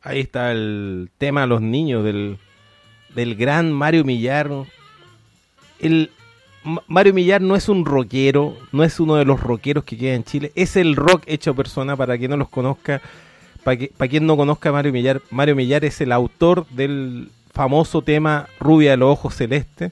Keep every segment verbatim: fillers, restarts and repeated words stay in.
Ahí está el tema de los niños del, del gran Mario Millar. El Mario Millar no es un rockero, no es uno de los rockeros que queda en Chile, es el rock hecho persona. Para quien no los conozca, para, que, para quien no conozca a Mario Millar, Mario Millar es el autor del famoso tema Rubia de los ojos celestes,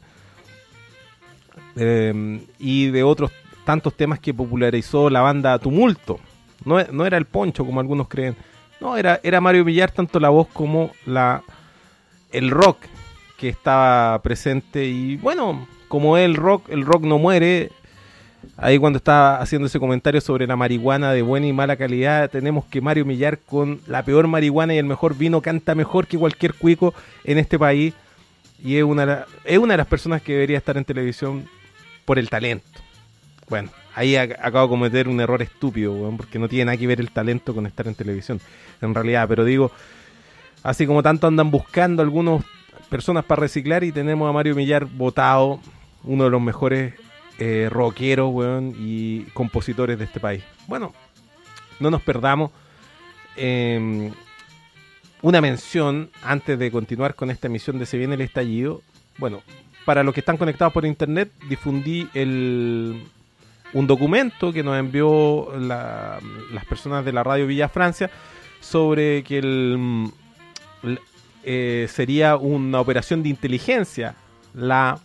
eh, y de otros tantos temas que popularizó la banda Tumulto. No, no era el Poncho como algunos creen, no, era, era Mario Millar, tanto la voz como la el rock que estaba presente. Y bueno, como el rock, el rock no muere. Ahí cuando estaba haciendo ese comentario sobre la marihuana de buena y mala calidad, tenemos que Mario Millar, con la peor marihuana y el mejor vino, canta mejor que cualquier cuico en este país. Y es una, es una de las personas que debería estar en televisión por el talento. Bueno, ahí ac- acabo de cometer un error estúpido, weón, porque no tiene nada que ver el talento con estar en televisión, en realidad. Pero digo, así como tanto andan buscando algunas personas para reciclar, y tenemos a Mario Millar votado, uno de los mejores eh, rockeros, weón, y compositores de este país. Bueno, no nos perdamos. Eh, una mención antes de continuar con esta emisión de Se Viene el Estallido. Bueno, para los que están conectados por internet, difundí el... un documento que nos envió la, las personas de la radio Villa Francia sobre que el, el, eh, sería una operación de inteligencia la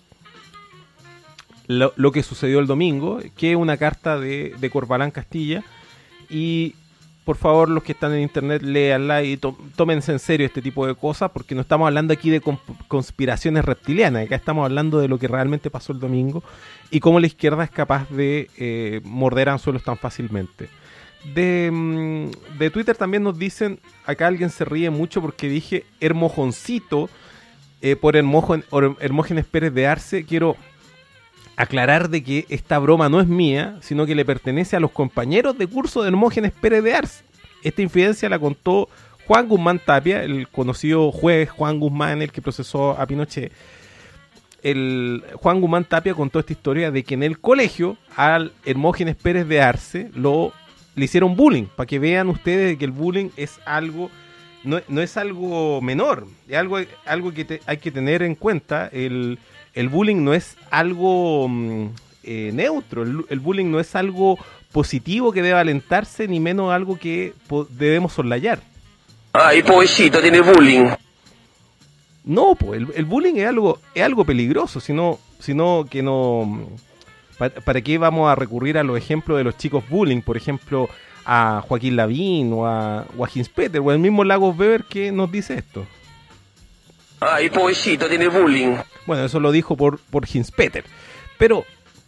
lo, lo que sucedió el domingo, que es una carta de, de Corbalán Castilla. Y por favor, los que están en internet, léanla y to, tómense en serio este tipo de cosas, porque no estamos hablando aquí de comp- conspiraciones reptilianas. Acá estamos hablando de lo que realmente pasó el domingo y cómo la izquierda es capaz de eh, morder anzuelos tan fácilmente. De, de Twitter también nos dicen, acá alguien se ríe mucho porque dije Hermojoncito eh, por Hermogen, Hermógenes Pérez de Arce. Quiero aclarar de que esta broma no es mía, sino que le pertenece a los compañeros de curso de Hermógenes Pérez de Arce. Esta infidencia la contó Juan Guzmán Tapia, el conocido juez Juan Guzmán, el que procesó a Pinochet. El Juan Guzmán Tapia contó esta historia de que en el colegio al Hermógenes Pérez de Arce lo, le hicieron bullying, para que vean ustedes que el bullying es algo, no, no es algo menor, es algo, algo que te, hay que tener en cuenta. El El bullying no es algo eh, neutro, el, el bullying no es algo positivo que deba alentarse, ni menos algo que po- debemos soslayar. Ay, pobrecito, tiene bullying. No, pues el, el bullying es algo, es algo peligroso, sino, sino que no... ¿Para, ¿Para qué vamos a recurrir a los ejemplos de los chicos bullying? Por ejemplo, a Joaquín Lavín o a, o a Hinspeter, o el mismo Lagos Weber que nos dice esto. Ay, pobrecito, tiene bullying. Bueno, eso lo dijo por, por Hinspeter. Pero,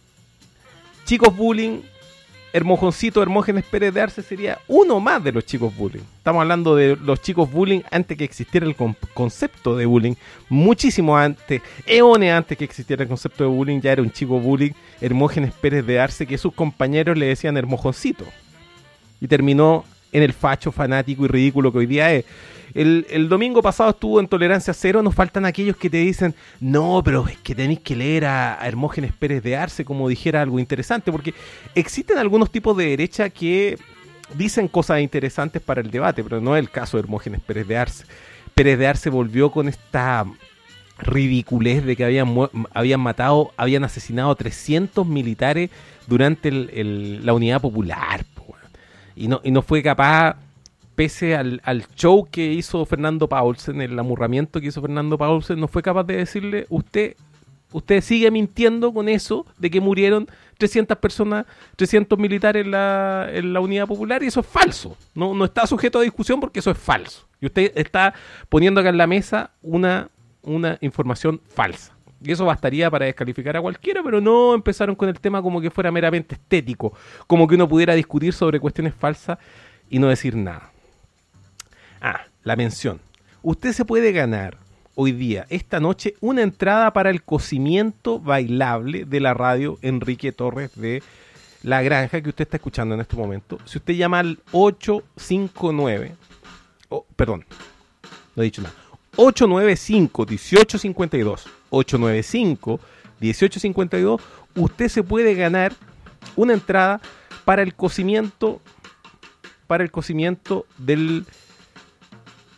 chicos bullying, Hermojoncito Hermógenes Pérez de Arce sería uno más de los chicos bullying. Estamos hablando de los chicos bullying antes que existiera el con- concepto de bullying. Muchísimo antes, eones antes que existiera el concepto de bullying, ya era un chico bullying, Hermógenes Pérez de Arce, que sus compañeros le decían Hermojoncito. Y terminó en el facho fanático y ridículo que hoy día es. El, el domingo pasado estuvo en Tolerancia Cero. Nos faltan aquellos que te dicen, no, pero es que tenéis que leer a, a Hermógenes Pérez de Arce como dijera algo interesante, porque existen algunos tipos de derecha que dicen cosas interesantes para el debate, pero no es el caso de Hermógenes Pérez de Arce. Pérez de Arce volvió con esta ridiculez de que habían, mu- habían matado, habían asesinado a trescientos militares durante el, el, la Unidad Popular, po, y no, y no fue capaz, pese al, al show que hizo Fernando Paulsen, el amurramiento que hizo Fernando Paulsen, no fue capaz de decirle, usted usted sigue mintiendo con eso de que murieron trescientas personas, trescientos militares en la, en la Unidad Popular, y eso es falso. No, no está sujeto a discusión porque eso es falso. Y usted está poniendo acá en la mesa una, una información falsa. Y eso bastaría para descalificar a cualquiera, pero no empezaron con el tema como que fuera meramente estético, como que uno pudiera discutir sobre cuestiones falsas y no decir nada. Ah, la mención. Usted se puede ganar hoy día, esta noche, una entrada para el cocimiento bailable de la radio Enrique Torres de La Granja, que usted está escuchando en este momento. Si usted llama al ocho cinco nueve, oh, perdón, no he dicho nada, ocho nueve cinco, uno ocho cinco dos, ocho nueve cinco, uno ocho cinco dos, usted se puede ganar una entrada para el cocimiento, para el cocimiento del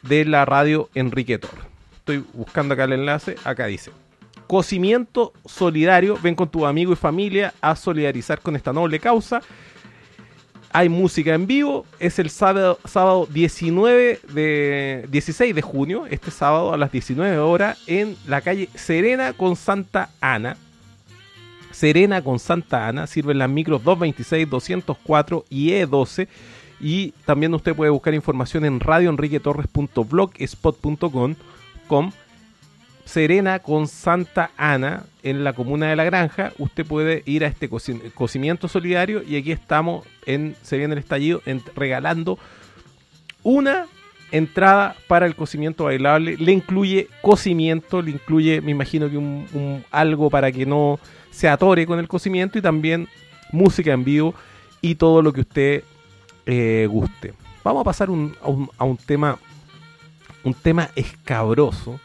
de la radio Enrique Torres. Estoy buscando acá el enlace, acá dice: Cocimiento solidario, ven con tu amigo y familia a solidarizar con esta noble causa. Hay música en vivo, es el sábado, sábado diecinueve de, dieciséis de junio, este sábado a las diecinueve horas, en la calle Serena con Santa Ana. Serena con Santa Ana, sirven las micros doscientos veintiséis, doscientos cuatro y E doce. Y también usted puede buscar información en radio enrique torres punto blogspot punto com. Serena con Santa Ana, en la comuna de La Granja. Usted puede ir a este coci- cocimiento solidario, y aquí estamos en Se Viene el Estallido en, regalando una entrada para el cocimiento bailable. Le incluye cocimiento, le incluye, me imagino que un, un algo para que no se atore con el cocimiento, y también música en vivo y todo lo que usted eh, guste. Vamos a pasar un, a, un, a un tema un tema escabroso.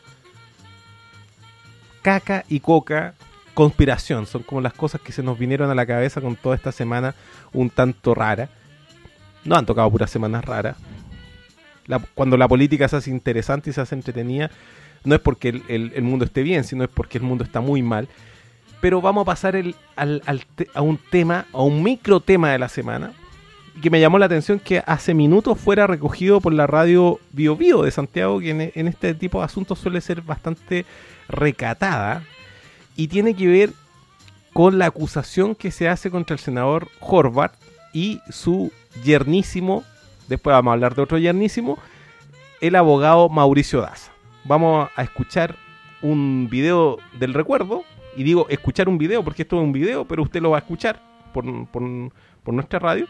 Caca y coca, conspiración, son como las cosas que se nos vinieron a la cabeza con toda esta semana un tanto rara. No han tocado puras semanas raras. La, cuando la política se hace interesante y se hace entretenida, no es porque el, el, el mundo esté bien, sino es porque el mundo está muy mal. Pero vamos a pasar el, al, al te, a un tema, a un micro tema de la semana, que me llamó la atención que hace minutos fuera recogido por la radio Bio Bio de Santiago, que en, en este tipo de asuntos suele ser bastante recatada, y tiene que ver con la acusación que se hace contra el senador Horvath y su yernísimo, después vamos a hablar de otro yernísimo, el abogado Mauricio Daza. Vamos a escuchar un video del recuerdo, y digo escuchar un video porque esto es un video, pero usted lo va a escuchar por, por, por nuestra radio.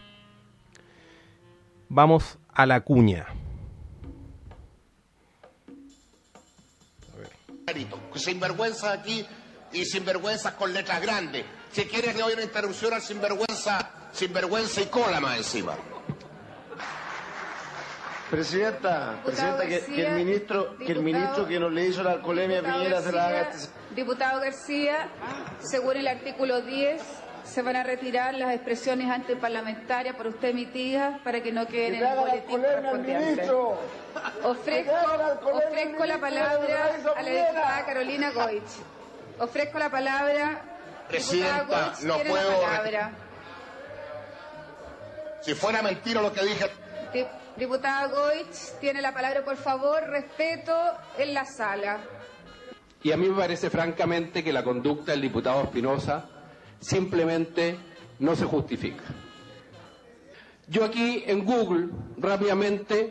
Vamos a la cuña. Sinvergüenza aquí y sinvergüenzas con letras grandes. Si quieres le doy una interrupción al sinvergüenza, sinvergüenza y cola más encima. Presidenta, presidenta, que, que el ministro, que el ministro que nos le hizo la alcoholemia a Piñera se la haga. Diputado García, según el artículo diez, se van a retirar las expresiones antiparlamentarias por usted emitidas para que no queden en el boletín correspondiente. Ofrezco, ofrezco la palabra a la diputada Carolina Goich. Ofrezco la palabra. Presidenta, diputada Goich, no tiene puedo. la palabra. Si fuera mentira lo que dije. Di- Diputada Goich, tiene la palabra, por favor, respeto en la sala. Y a mí me parece francamente que la conducta del diputado Espinosa simplemente no se justifica. Yo aquí en Google, rápidamente,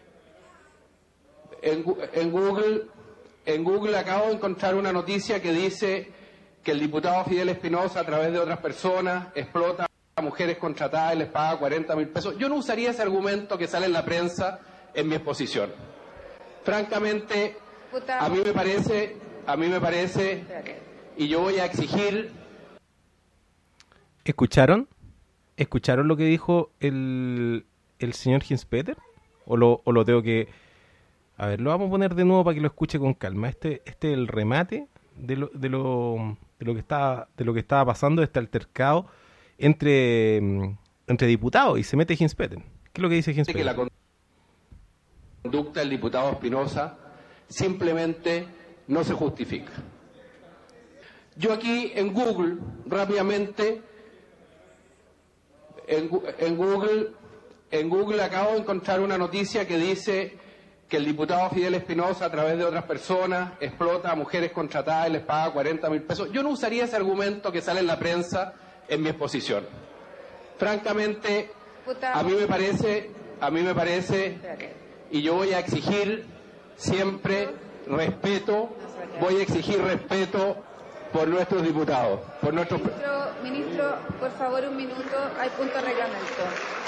en, en Google, en Google acabo de encontrar una noticia que dice que el diputado Fidel Espinosa, a través de otras personas, explota a mujeres contratadas y les paga cuarenta mil pesos. Yo no usaría ese argumento que sale en la prensa en mi exposición. Francamente, Diputado. a mí me parece, a mí me parece, y yo voy a exigir. ¿Escucharon? ¿Escucharon lo que dijo el, el señor Hinspeter? ¿O lo, ¿O lo tengo que...? A ver, lo vamos a poner de nuevo para que lo escuche con calma. Este, este es el remate de lo, de lo, de lo que estaba, de lo que estaba pasando, este altercado entre, entre diputados, y se mete Hinspeter. ¿Qué es lo que dice Hinspeter? Que la conducta del diputado Espinosa simplemente no se justifica. Yo aquí en Google, rápidamente, en, en Google, en Google acabo de encontrar una noticia que dice que el diputado Fidel Espinosa, a través de otras personas, explota a mujeres contratadas y les paga cuarenta mil pesos. Yo no usaría ese argumento que sale en la prensa en mi exposición. Francamente, a mí me parece, a mí me parece, y yo voy a exigir siempre respeto, voy a exigir respeto por nuestros diputados, por nuestros... Ministro, ministro, por favor, un minuto, hay punto de reglamento.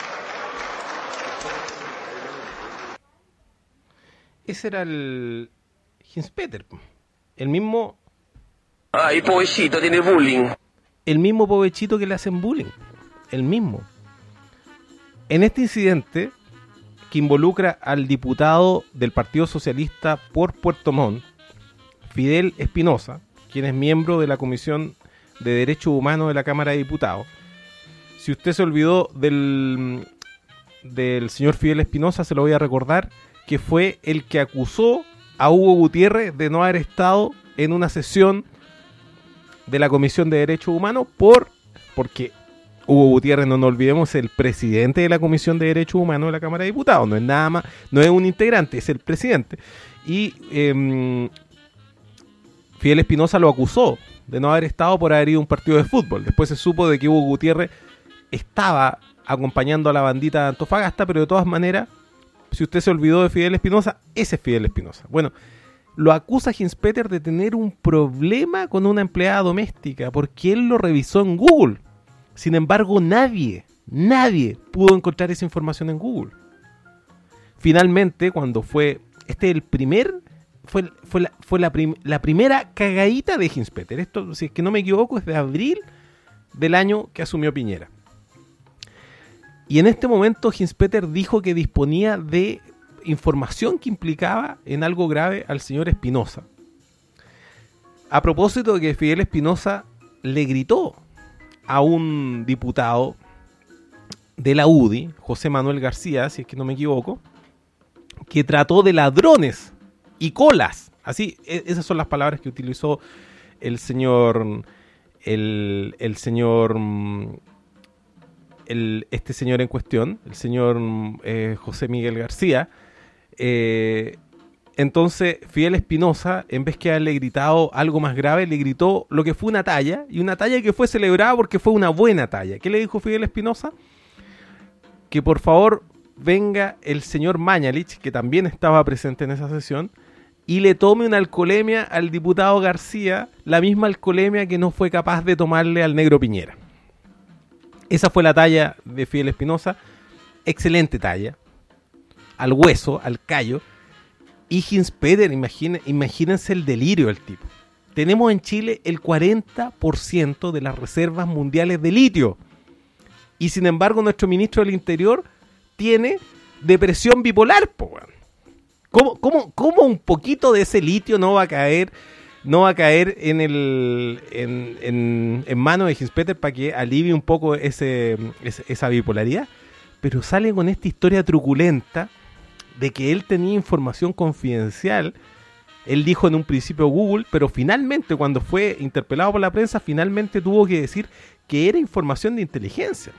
Ese era el Hinspeter, el mismo... Ay, pobrecito, tiene bullying. El mismo pobrecito que le hacen bullying. El mismo. En este incidente, que involucra al diputado del Partido Socialista por Puerto Montt, Fidel Espinosa, quien es miembro de la Comisión de Derechos Humanos de la Cámara de Diputados. Si usted se olvidó del, del señor Fidel Espinosa, se lo voy a recordar. que fue el que acusó a Hugo Gutiérrez de no haber estado en una sesión de la Comisión de Derechos Humanos por porque Hugo Gutiérrez, no nos olvidemos, es el presidente de la Comisión de Derechos Humanos de la Cámara de Diputados, no es nada más, no es un integrante, es el presidente. Y eh, Fidel Espinosa lo acusó de no haber estado por haber ido a un partido de fútbol. Después se supo de que Hugo Gutiérrez estaba acompañando a la bandita de Antofagasta, pero de todas maneras, si usted se olvidó de Fidel Espinosa, ese es Fidel Espinosa. Bueno, lo acusa Hinspeter de tener un problema con una empleada doméstica porque él lo revisó en Google. Sin embargo, nadie, nadie pudo encontrar esa información en Google. Finalmente, cuando fue, este el primer, fue, fue, la, fue la, prim, la primera cagadita de Hinspeter. Esto, si es que no me equivoco, es de abril del año que asumió Piñera. Y en este momento Hinspeter dijo que disponía de información que implicaba en algo grave al señor Espinosa. A propósito de que Fidel Espinosa le gritó a un diputado de la U D I, José Manuel García, si es que no me equivoco, que trató de ladrones y colas. Así, esas son las palabras que utilizó el señor, el, el señor, el, este señor en cuestión, el señor eh, José Miguel García. Eh, entonces Fidel Espinosa, en vez que haberle gritado algo más grave, le gritó lo que fue una talla, y una talla que fue celebrada porque fue una buena talla. ¿Qué le dijo Fidel Espinosa? Que por favor venga el señor Mañalich, que también estaba presente en esa sesión, y le tome una alcoholemia al diputado García, la misma alcoholemia que no fue capaz de tomarle al negro Piñera. Esa fue la talla de Fidel Espinosa, excelente talla, al hueso, al callo. Y Hinspeter, imagine, imagínense el delirio del tipo. Tenemos en Chile el cuarenta por ciento de las reservas mundiales de litio. Y sin embargo nuestro ministro del Interior tiene depresión bipolar, po, weón. ¿Cómo, cómo, ¿Cómo un poquito de ese litio no va a caer, no va a caer en el en, en, en manos de Hinspeter para que alivie un poco ese, ese, esa bipolaridad? Pero sale con esta historia truculenta de que él tenía información confidencial. Él dijo en un principio Google, pero finalmente cuando fue interpelado por la prensa, finalmente tuvo que decir que era información de inteligencia.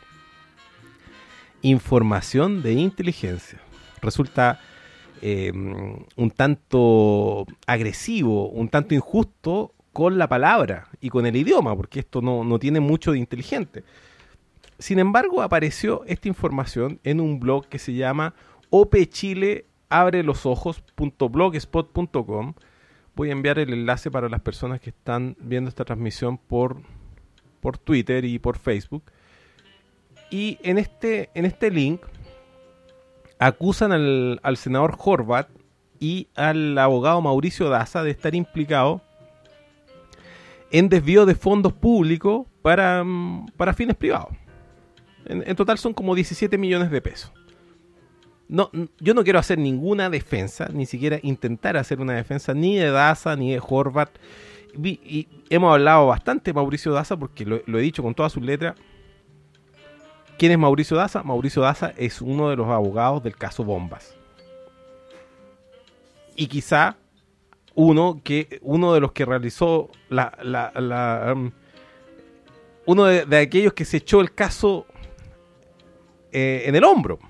Información de inteligencia. Resulta eh, un tanto agresivo, un tanto injusto con la palabra y con el idioma, porque esto no, no tiene mucho de inteligente. Sin embargo, apareció esta información en un blog que se llama opchile abre los ojos punto blogspot punto com. Voy a enviar el enlace para las personas que están viendo esta transmisión por, por Twitter y por Facebook. Y en este, en este link acusan al, al senador Horvat y al abogado Mauricio Daza de estar implicados en desvío de fondos públicos para, para fines privados. En, en total son como diecisiete millones de pesos. No, yo no quiero hacer ninguna defensa, ni siquiera intentar hacer una defensa ni de Daza ni de Horvat. Y, y hemos hablado bastante de Mauricio Daza porque lo, lo he dicho con todas sus letras. ¿Quién es Mauricio Daza? Mauricio Daza es uno de los abogados del caso Bombas. Y quizá uno que uno de los que realizó la, la, la um, uno de, de aquellos que se echó el caso eh, en el hombro.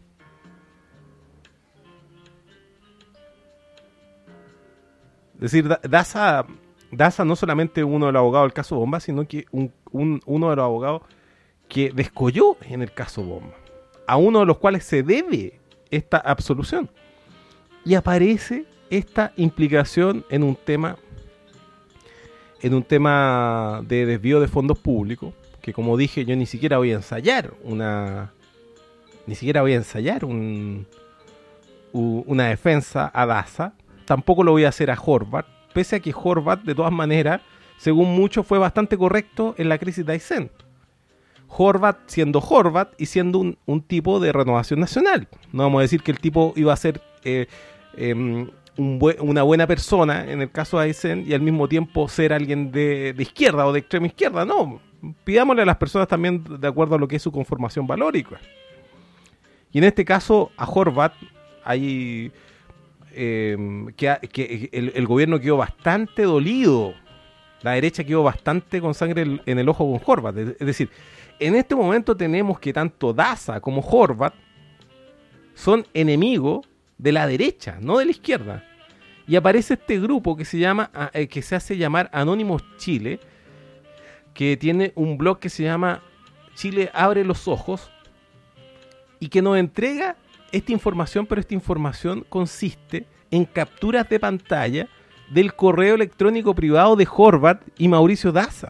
Es decir, Daza, Daza no solamente uno de los abogados del caso Bomba, sino que un, un, uno de los abogados que descolló en el caso Bomba, a uno de los cuales se debe esta absolución. Y aparece esta implicación en un tema, en un tema de desvío de fondos públicos, que como dije, yo ni siquiera voy a ensayar una, ni siquiera voy a ensayar un, una defensa a Daza. Tampoco lo voy a hacer a Horvat, pese a que Horvat, de todas maneras, según muchos, fue bastante correcto en la crisis de Aysén. Horvat siendo Horvat y siendo un, un tipo de Renovación Nacional. No vamos a decir que el tipo iba a ser eh, eh, un buen, una buena persona en el caso de Aysén y al mismo tiempo ser alguien de, de izquierda o de extrema izquierda. No, pidámosle a las personas también de acuerdo a lo que es su conformación valórica. Y en este caso a Horvat, hay eh, que, que el, el gobierno quedó bastante dolido, la derecha quedó bastante con sangre en el ojo con Horvath. Es decir, en este momento tenemos que tanto Daza como Horvath son enemigos de la derecha, no de la izquierda. Y aparece este grupo que se llama, eh, que se hace llamar Anónimos Chile, que tiene un blog que se llama Chile Abre los Ojos, y que nos entrega esta información, pero esta información consiste en capturas de pantalla del correo electrónico privado de Horvath y Mauricio Daza.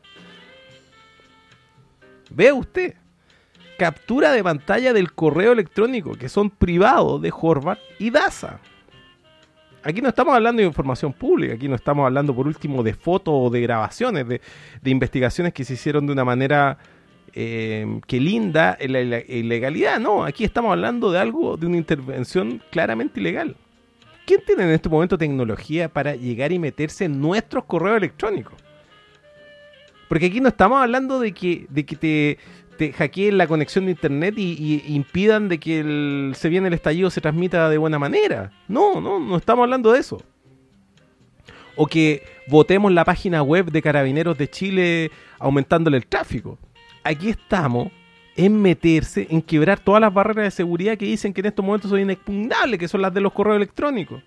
Vea usted, captura de pantalla del correo electrónico que son privados de Horvath y Daza. Aquí no estamos hablando de información pública, aquí no estamos hablando por último de fotos o de grabaciones, de, de investigaciones que se hicieron de una manera eh, que linda en la ilegalidad. No, aquí estamos hablando de algo, de una intervención claramente ilegal. ¿Quién tiene en este momento tecnología para llegar y meterse en nuestros correos electrónicos? Porque aquí no estamos hablando de que, de que te, te hackeen la conexión de internet y, y impidan de que el, se viene el estallido se transmita de buena manera. No, no, no estamos hablando de eso. O que votemos la página web de Carabineros de Chile aumentándole el tráfico. Aquí estamos en meterse, en quebrar todas las barreras de seguridad que dicen que en estos momentos son inexpugnables, que son las de los correos electrónicos.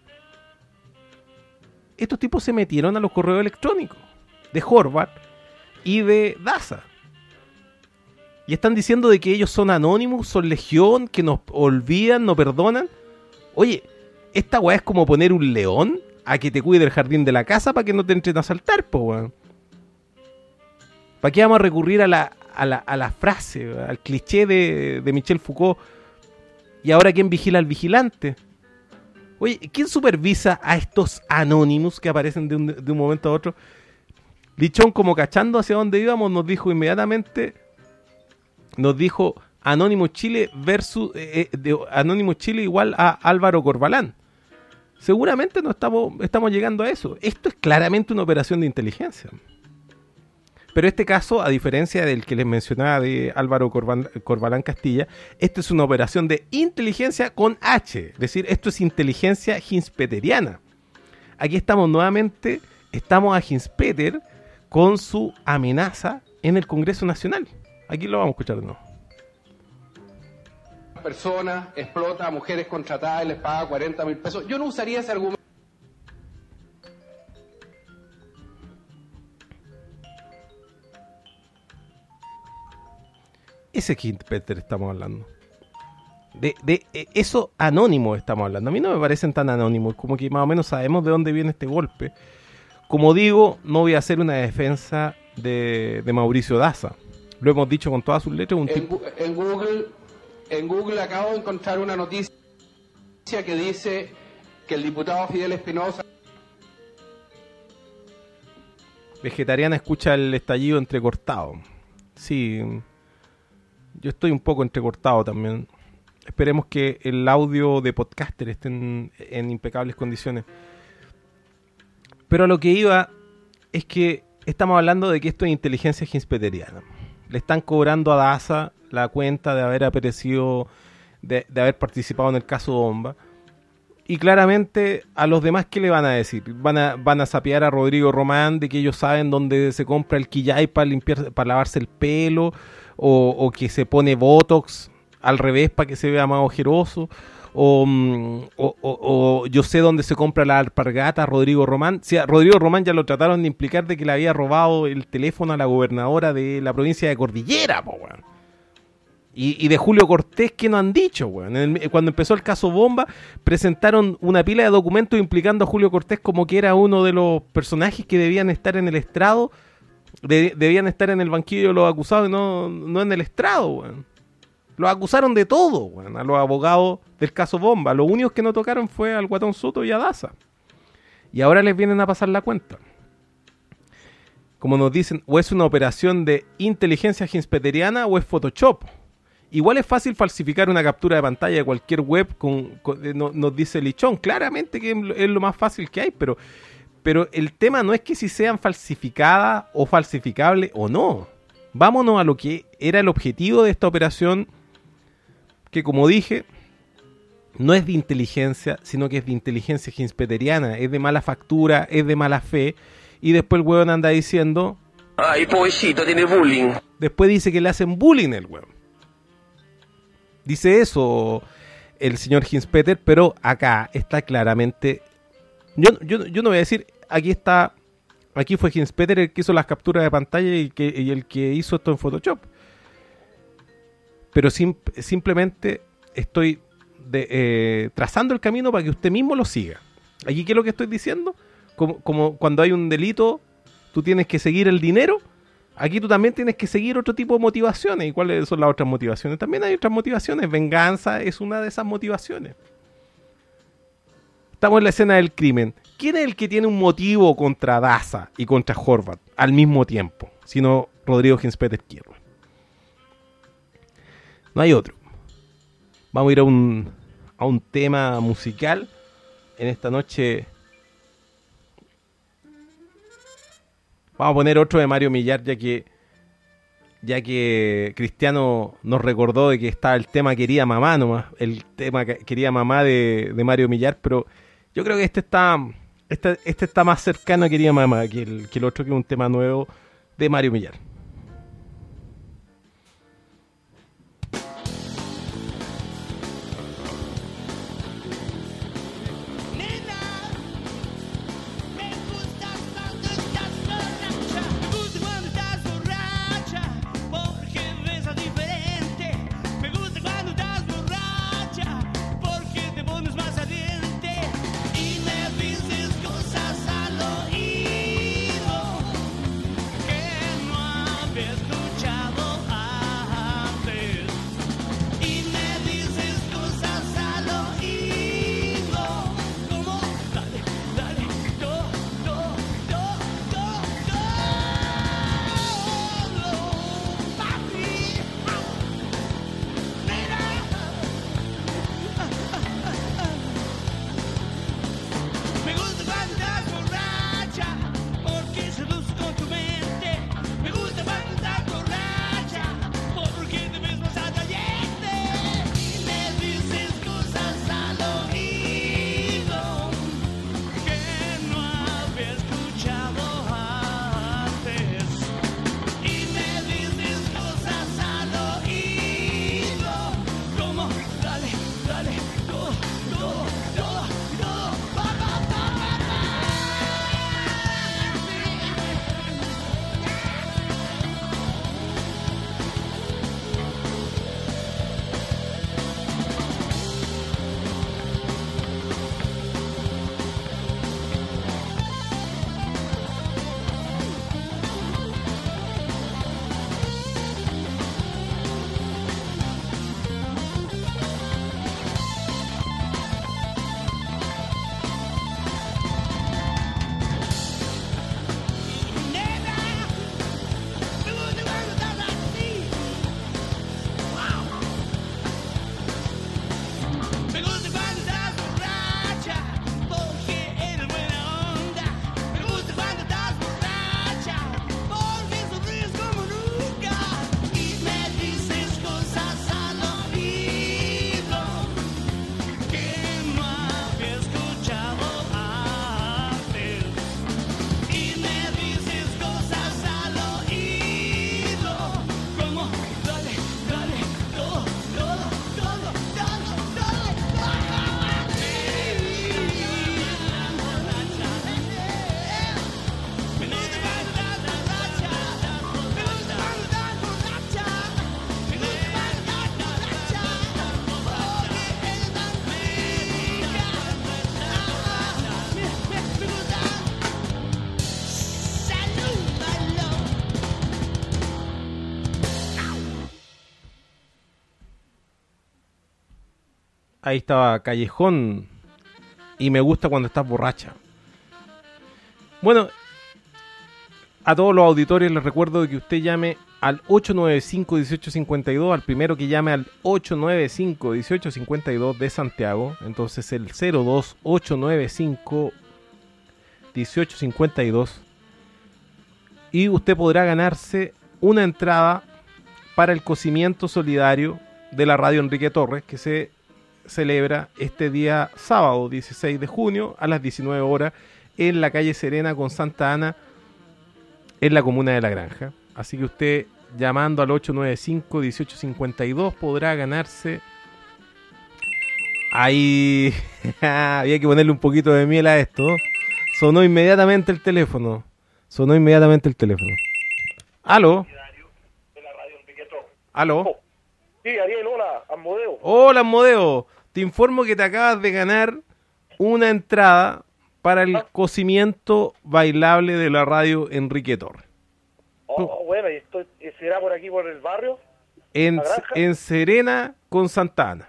Estos tipos se metieron a los correos electrónicos de Horvath y de Daza. Y están diciendo de que ellos son anónimos, son legión, que nos olvidan, no perdonan. Oye, esta weá es como poner un león a que te cuide el jardín de la casa para que no te entren a asaltar, po, weón. ¿Para qué vamos a recurrir a la, a la, a la frase, al cliché de, de Michel Foucault? ¿Y ahora quién vigila al vigilante? Oye, ¿quién supervisa a estos anónimos que aparecen de un, de un momento a otro? Lichón, como cachando hacia dónde íbamos, nos dijo inmediatamente, nos dijo Anónimos Chile versus eh, de Anónimos Chile igual a Álvaro Corbalán. Seguramente no estamos, estamos llegando a eso. Esto es claramente una operación de inteligencia. Pero este caso, a diferencia del que les mencionaba de Álvaro Corbalán, Corbalán Castilla, esta es una operación de inteligencia con H. Es decir, esto es inteligencia hinspeteriana. Aquí estamos nuevamente, estamos a Hinspeter con su amenaza en el Congreso Nacional. Aquí lo vamos a escuchar de nuevo. Persona explota a mujeres contratadas y les paga cuarenta mil pesos. Yo no usaría ese argumento. Ese Hinspeter estamos hablando. De, de eh, eso anónimo estamos hablando. A mí no me parecen tan anónimos, como que más o menos sabemos de dónde viene este golpe. Como digo, no voy a hacer una defensa de, de Mauricio Daza. Lo hemos dicho con todas sus letras. Un en, tipo... en, Google, en Google acabo de encontrar una noticia que dice que el diputado Fidel Espinosa... Vegetariana escucha el estallido entrecortado. Sí, yo estoy un poco entrecortado también. Esperemos que el audio de podcaster esté en, en impecables condiciones. Pero a lo que iba es que estamos hablando de que esto es inteligencia hinspeteriana. Le están cobrando a Daza la cuenta de haber aparecido, de, de haber participado en el caso Bomba. Y claramente a los demás, ¿qué le van a decir? Van a, van a sapear a Rodrigo Román de que ellos saben dónde se compra el quillay para limpiar, para lavarse el pelo, o, o que se pone Botox al revés para que se vea más ojeroso, o, o, o, o yo sé dónde se compra la alpargata Rodrigo Román. Si a Rodrigo Román ya lo trataron de implicar de que le había robado el teléfono a la gobernadora de la provincia de Cordillera, po, weón. Y, y de Julio Cortés, ¿qué nos han dicho, weón? En el, cuando empezó el caso Bomba, presentaron una pila de documentos implicando a Julio Cortés como que era uno de los personajes que debían estar en el estrado, de, debían estar en el banquillo de los acusados y no, no en el estrado, weón. Los acusaron de todo, weón, a los abogados del caso Bomba. Los únicos que no tocaron fue al Guatón Soto y a Daza. Y ahora les vienen a pasar la cuenta. Como nos dicen, o es una operación de inteligencia hinspeteriana o es Photoshop. Igual es fácil falsificar una captura de pantalla de cualquier web, con, con, no, nos dice Lichón, claramente que es lo más fácil que hay, pero, pero el tema no es que si sean falsificadas o falsificables o no. Vámonos a lo que era el objetivo de esta operación, que como dije, no es de inteligencia, sino que es de inteligencia ginspeteriana, es de mala factura, es de mala fe, y después el huevón anda diciendo... Ay, pobrecito, tiene bullying. Después dice que le hacen bullying el huevón. Dice eso el señor Ginspeter, pero acá está claramente... Yo, yo, yo no voy a decir, aquí está... Aquí fue Ginspeter el que hizo las capturas de pantalla y, que, y el que hizo esto en Photoshop. Pero sim, simplemente estoy de, eh, trazando el camino para que usted mismo lo siga. Aquí, ¿qué es lo que estoy diciendo? Como, como cuando hay un delito, tú tienes que seguir el dinero. Aquí tú también tienes que seguir otro tipo de motivaciones. ¿Y cuáles son las otras motivaciones? También hay otras motivaciones. Venganza es una de esas motivaciones. Estamos en la escena del crimen. ¿Quién es el que tiene un motivo contra Daza y contra Horvath al mismo tiempo? Sino Rodrigo Ginspeter Quierro. No hay otro. Vamos a ir a un, a un tema musical en esta noche. Vamos a poner otro de Mario Millar, ya que ya que Cristiano nos recordó de que estaba el tema Querida Mamá nomás, el tema Querida Mamá de, de Mario Millar, pero yo creo que este está este, este está más cercano a Querida Mamá que el, que el otro, que es un tema nuevo de Mario Millar. Ahí estaba Callejón y Me gusta cuando estás borracha. Bueno, a todos los auditores les recuerdo de que usted llame al ocho nueve cinco, uno ocho cinco dos, al primero que llame al ocho nueve cinco, uno ocho cinco dos de Santiago, entonces el cero dos ocho nueve cinco, uno ocho cinco dos, y usted podrá ganarse una entrada para el cocimiento solidario de la radio Enrique Torres, que se celebra este día sábado dieciséis de junio a las diecinueve horas en la calle Serena con Santa Ana en la comuna de La Granja. Así que usted, llamando al ocho nueve cinco, uno ocho cinco dos, podrá ganarse. Ahí había que ponerle un poquito de miel a esto. Sonó inmediatamente el teléfono. Sonó inmediatamente el teléfono. ¿Aló? ¿Aló? Sí, Ariel, hola, Asmodeo. Hola, Asmodeo. Te informo que te acabas de ganar una entrada para el ¿Ah? cocimiento bailable de la radio Enrique Torres. Oh, bueno, ¿y esto será por aquí, por el barrio? En, en Serena con Santa Ana.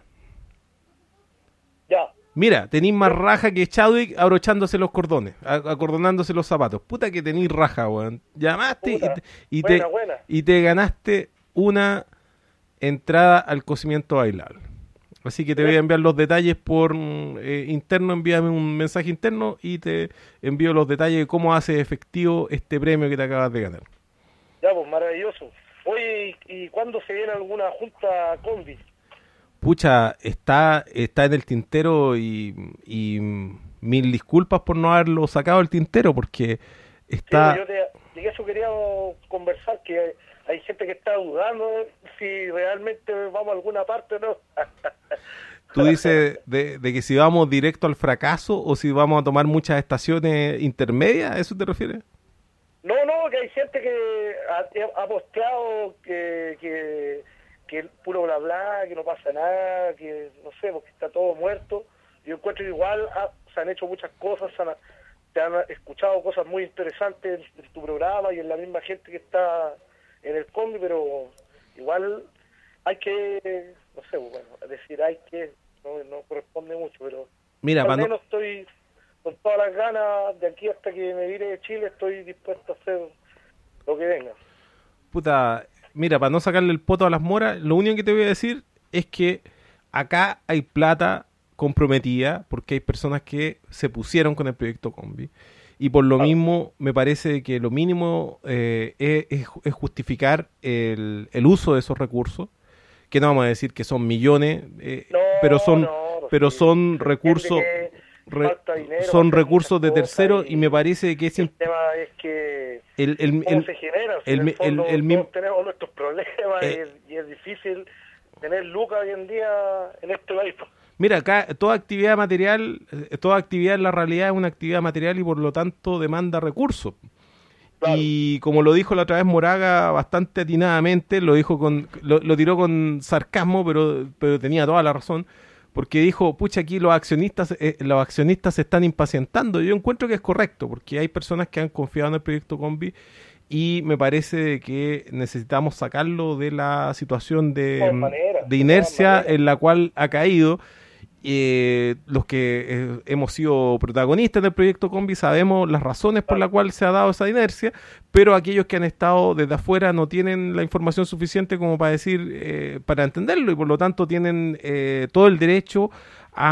Ya. Mira, tenís más raja que Chadwick abrochándose los cordones, acordonándose los zapatos. Puta que tenís raja, weón. Llamaste y, te, y, buena, te, buena. y te ganaste una entrada al cocimiento bailable. Así que te voy a enviar los detalles por eh, interno, envíame un mensaje interno y te envío los detalles de cómo hace efectivo este premio que te acabas de ganar. Ya, pues maravilloso. Oye, ¿y, y cuándo se viene alguna junta combi? Pucha, está está en el tintero y, y mil disculpas por no haberlo sacado del tintero porque está... Sí, yo te, de eso quería conversar, que hay gente que está dudando si realmente vamos a alguna parte o no. Tú dices de, de que si vamos directo al fracaso o si vamos a tomar muchas estaciones intermedias, ¿a eso te refieres? No, no, que hay gente que ha, ha posteado que, que, que puro bla bla, que no pasa nada, que no sé, porque está todo muerto. Yo encuentro que igual ha, se han hecho muchas cosas, se han, se han escuchado cosas muy interesantes en, en tu programa y en la misma gente que está en el combi, pero igual hay que, no sé, bueno, decir hay que, no, no corresponde mucho, pero mira, al cuando... menos estoy con todas las ganas, de aquí hasta que me vire de Chile, estoy dispuesto a hacer lo que venga. Puta, mira, para no sacarle el poto a las moras, lo único que te voy a decir es que acá hay plata comprometida, porque hay personas que se pusieron con el proyecto Combi. Y por lo claro. mismo, me parece que lo mínimo eh, es, es justificar el, el uso de esos recursos, que no vamos a decir que son millones, eh, no, pero son no, no, pero sí, son recursos re, dinero, son recursos de terceros y, y me parece que es... El tema es que el, el, cómo el, se genera, si el, en el fondo el, el, todos tenemos nuestros problemas eh, y, es, y es difícil tener lucas hoy en día en este país. Mira, acá toda actividad material, toda actividad en la realidad es una actividad material y por lo tanto demanda recursos. Claro. Y como lo dijo la otra vez Moraga bastante atinadamente, lo dijo con, lo, lo tiró con sarcasmo, pero, pero tenía toda la razón, porque dijo, pucha, aquí los accionistas, eh, los accionistas se están impacientando. Yo encuentro que es correcto, porque hay personas que han confiado en el proyecto Combi y me parece que necesitamos sacarlo de la situación de, manera, de inercia de en la cual ha caído. Eh, los que eh, hemos sido protagonistas del proyecto Combi sabemos las razones por las cuales se ha dado esa inercia, pero aquellos que han estado desde afuera no tienen la información suficiente como para decir, eh, para entenderlo, y por lo tanto tienen eh, todo el derecho a,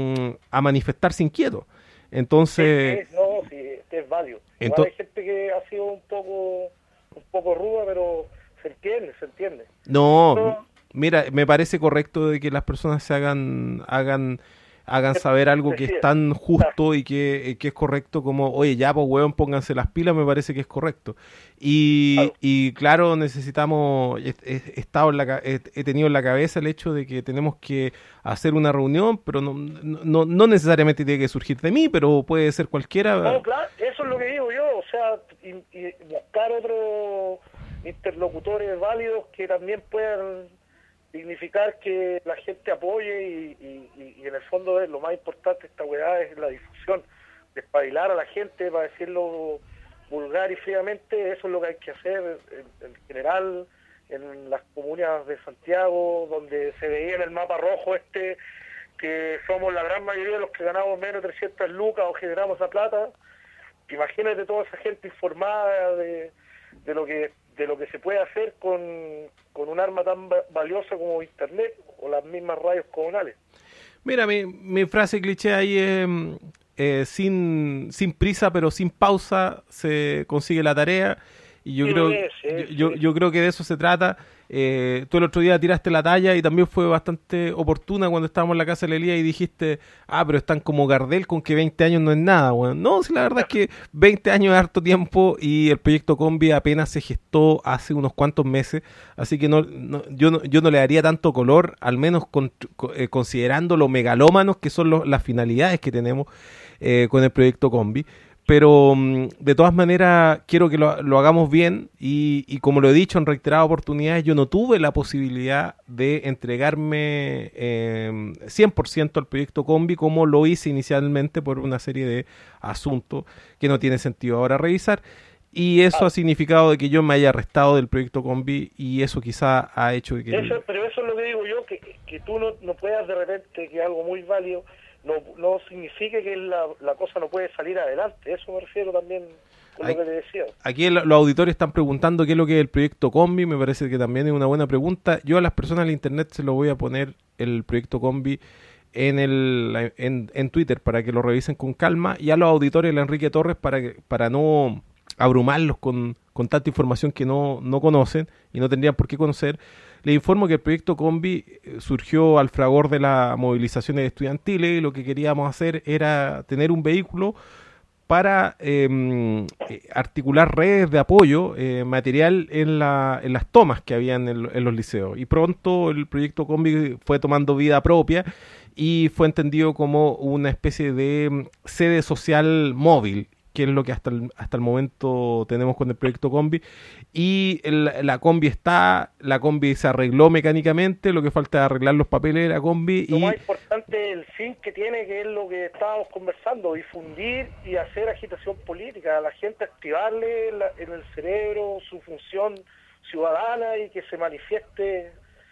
a manifestarse inquietos. Entonces, sí, sí, no, sí, este es válido. Igual hay gente que ha sido un poco un poco ruda, pero se entiende, se entiende. No, no mira, me parece correcto de que las personas se hagan hagan hagan saber algo que es tan justo y que, que es correcto como, oye, ya, pues, huevón, pónganse las pilas, me parece que es correcto. Y claro, y, claro necesitamos, he, he, estado en la, he, he tenido en la cabeza el hecho de que tenemos que hacer una reunión, pero no, no, no necesariamente tiene que surgir de mí, pero puede ser cualquiera. No, claro, eso es lo que digo yo, o sea, y, y buscar otros interlocutores válidos que también puedan significar que la gente apoye y, y, y en el fondo es lo más importante de esta weá es la difusión, despabilar a la gente, para decirlo vulgar y fríamente. Eso es lo que hay que hacer en, en general en las comunas de Santiago, donde se veía en el mapa rojo este que somos la gran mayoría de los que ganamos menos de trescientas lucas o generamos esa plata. Imagínate toda esa gente informada de, de lo que de lo que se puede hacer con, con un arma tan valiosa como Internet o las mismas radios comunales. Mira, mi, mi frase cliché ahí es, eh, sin, sin prisa pero sin pausa se consigue la tarea, y yo, sí, creo, sí, yo, sí. Yo, yo creo que de eso se trata, Eh, tú el otro día tiraste la talla y también fue bastante oportuna cuando estábamos en la casa de Elías y dijiste, ah, pero están como Gardel con que veinte años no es nada. Bueno, no, sí, la verdad es que veinte años es harto tiempo y el proyecto Combi apenas se gestó hace unos cuantos meses, así que no, no, yo, no, yo no le daría tanto color, al menos con, eh, considerando lo megalómanos que son los, las finalidades que tenemos eh, con el proyecto Combi. Pero de todas maneras quiero que lo, lo hagamos bien y, y como lo he dicho en reiteradas oportunidades, yo no tuve la posibilidad de entregarme eh, cien por ciento al proyecto Combi como lo hice inicialmente por una serie de asuntos que no tiene sentido ahora revisar. Y eso ah. ha significado de que yo me haya arrestado del proyecto Combi y eso quizá ha hecho que... Eso, pero eso es lo que digo yo, que, que tú no, no puedas de repente, que es algo muy válido, no no significa que la, la cosa no puede salir adelante. Eso me refiero también con Hay, lo que te decía. Aquí el, los auditores están preguntando qué es lo que es el proyecto Combi. Me parece que también es una buena pregunta. Yo a las personas en internet se lo voy a poner el proyecto Combi en el en, en Twitter para que lo revisen con calma, y a los auditores de Enrique Torres para que, para no abrumarlos con, con tanta información que no, no conocen y no tendrían por qué conocer. Les informo que el proyecto Combi surgió al fragor de las movilizaciones estudiantiles y lo que queríamos hacer era tener un vehículo para eh, articular redes de apoyo eh, material en, la, en las tomas que habían en, en los liceos. Y pronto el proyecto Combi fue tomando vida propia y fue entendido como una especie de sede social móvil, que es lo que hasta el, hasta el momento tenemos con el proyecto Combi. Y el, la Combi está, la Combi se arregló mecánicamente, lo que falta es arreglar los papeles de la Combi. Lo y más importante es el fin que tiene, que es lo que estábamos conversando, difundir y hacer agitación política, a la gente activarle la, en el cerebro su función ciudadana y que se manifieste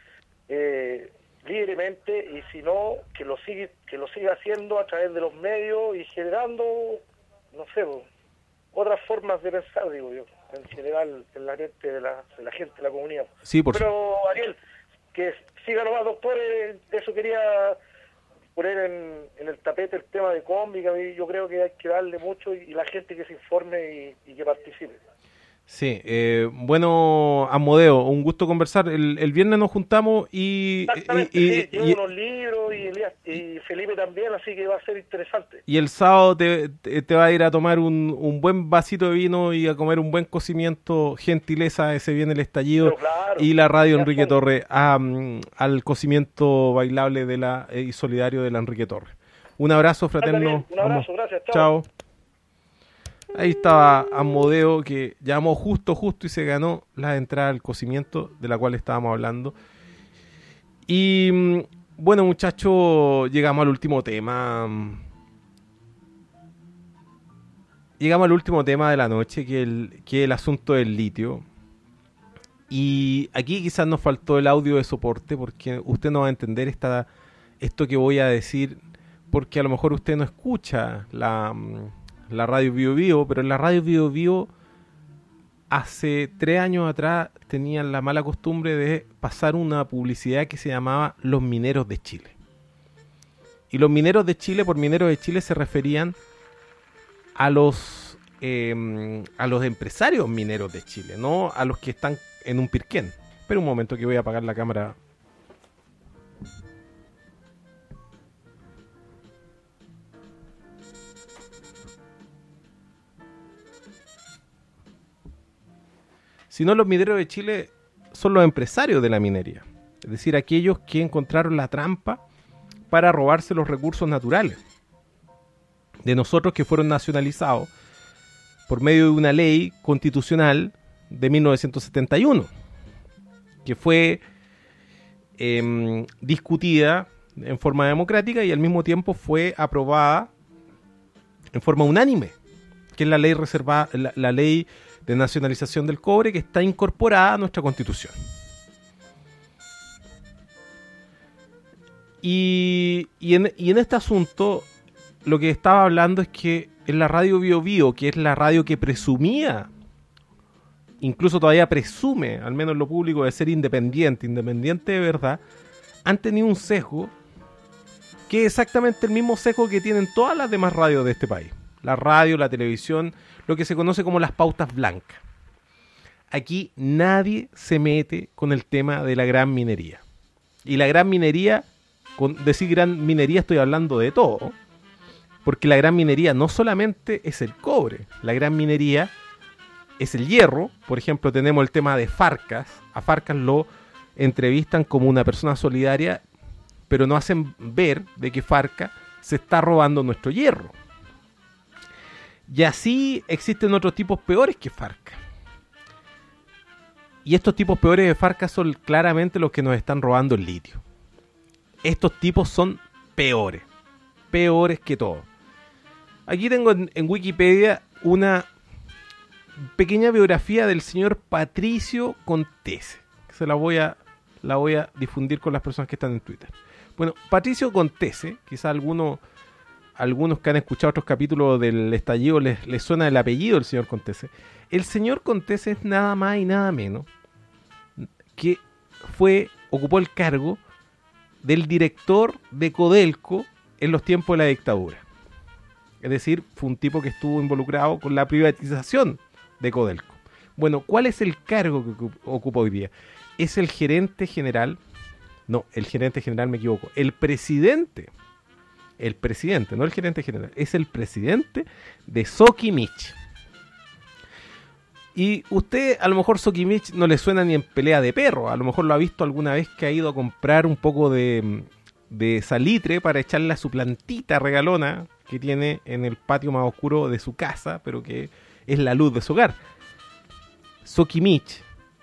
eh, libremente, y si no, que lo siga, que lo siga haciendo a través de los medios y generando, no sé, otras formas de pensar, digo yo, en general, en la mente de la, de la gente, de la comunidad. Sí, por Pero, Ariel, que siga nomás, doctores, eso quería poner en, en el tapete el tema de Combi, que a mí yo creo que hay que darle mucho, y, y la gente que se informe y, y que participe. Sí, eh, bueno, Asmodeo, un gusto conversar. El, el viernes nos juntamos y... Exactamente, y, sí, y, llevo y, unos libros y, Elías, y Felipe también, así que va a ser interesante. Y el sábado te, te, te va a ir a tomar un, un buen vasito de vino y a comer un buen cocimiento, gentileza, ese viene el estallido, claro, y la radio Enrique son... Torres a, um, al cocimiento bailable de la eh, y solidario de la Enrique Torres. Un abrazo fraterno. Un abrazo, gracias, chao. Chao. Ahí estaba Asmodeo, que llamó justo, justo y se ganó la entrada al cocimiento de la cual estábamos hablando. Y bueno, muchachos, llegamos al último tema. Llegamos al último tema de la noche, que es el, que el asunto del litio. Y aquí quizás nos faltó el audio de soporte, porque usted no va a entender esta, esto que voy a decir, porque a lo mejor usted no escucha la... la radio Bio Bio, pero en la radio Bio Bio hace tres años atrás tenían la mala costumbre de pasar una publicidad que se llamaba Los Mineros de Chile. Y los mineros de Chile, por mineros de Chile se referían a los eh, a los empresarios mineros de Chile, no a los que están en un pirquén. Espera un momento que voy a apagar la cámara. Sino los mineros de Chile son los empresarios de la minería, es decir, aquellos que encontraron la trampa para robarse los recursos naturales de nosotros, que fueron nacionalizados por medio de una ley constitucional de mil novecientos setenta y uno, que fue eh, discutida en forma democrática y al mismo tiempo fue aprobada en forma unánime, que es la ley reservada, la, la ley de nacionalización del cobre, que está incorporada a nuestra Constitución. Y, y, en, y en este asunto, lo que estaba hablando es que en la radio Bio Bio, que es la radio que presumía, incluso todavía presume, al menos en lo público, de ser independiente, independiente de verdad, han tenido un sesgo que es exactamente el mismo sesgo que tienen todas las demás radios de este país. La radio, la televisión, lo que se conoce como las pautas blancas. Aquí nadie se mete con el tema de la gran minería. Y la gran minería, con decir gran minería estoy hablando de todo, porque la gran minería no solamente es el cobre, la gran minería es el hierro. Por ejemplo, tenemos el tema de Farcas. A Farcas lo entrevistan como una persona solidaria, pero no hacen ver de que Farcas se está robando nuestro hierro. Y así existen otros tipos peores que Farcas. Y estos tipos peores de Farcas son claramente los que nos están robando el litio. Estos tipos son peores. Peores que todo. Aquí tengo en, en Wikipedia una pequeña biografía del señor Patricio Contese. Que se la voy a, la voy a difundir con las personas que están en Twitter. Bueno, Patricio Contese, quizá alguno, algunos que han escuchado otros capítulos del estallido les, les suena el apellido del señor Contese. El señor Contese es nada más y nada menos que fue, ocupó el cargo del director de Codelco en los tiempos de la dictadura. Es decir, fue un tipo que estuvo involucrado con la privatización de Codelco. Bueno, ¿cuál es el cargo que ocupa hoy día? Es el gerente general, no, el gerente general me equivoco, el presidente, el presidente, no el gerente general, es el presidente de Sokimich. Y usted, a lo mejor Sokimich no le suena ni en pelea de perro, a lo mejor lo ha visto alguna vez que ha ido a comprar un poco de, de salitre para echarle a su plantita regalona que tiene en el patio más oscuro de su casa, pero que es la luz de su hogar. Sokimich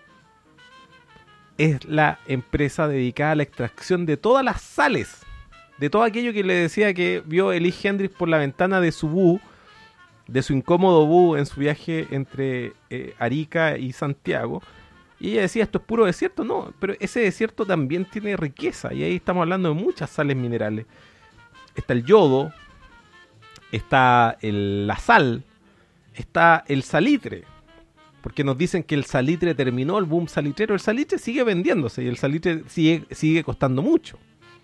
es la empresa dedicada a la extracción de todas las sales, de todo aquello que le decía que vio Elie Hendrix por la ventana de su bus, de su incómodo bus en su viaje entre eh, Arica y Santiago, y ella decía, esto es puro desierto. No, pero ese desierto también tiene riqueza, y ahí estamos hablando de muchas sales minerales. Está el yodo, está el, la sal, está el salitre, porque nos dicen que el salitre terminó, el boom salitrero. El salitre sigue vendiéndose y el salitre sigue, sigue costando mucho.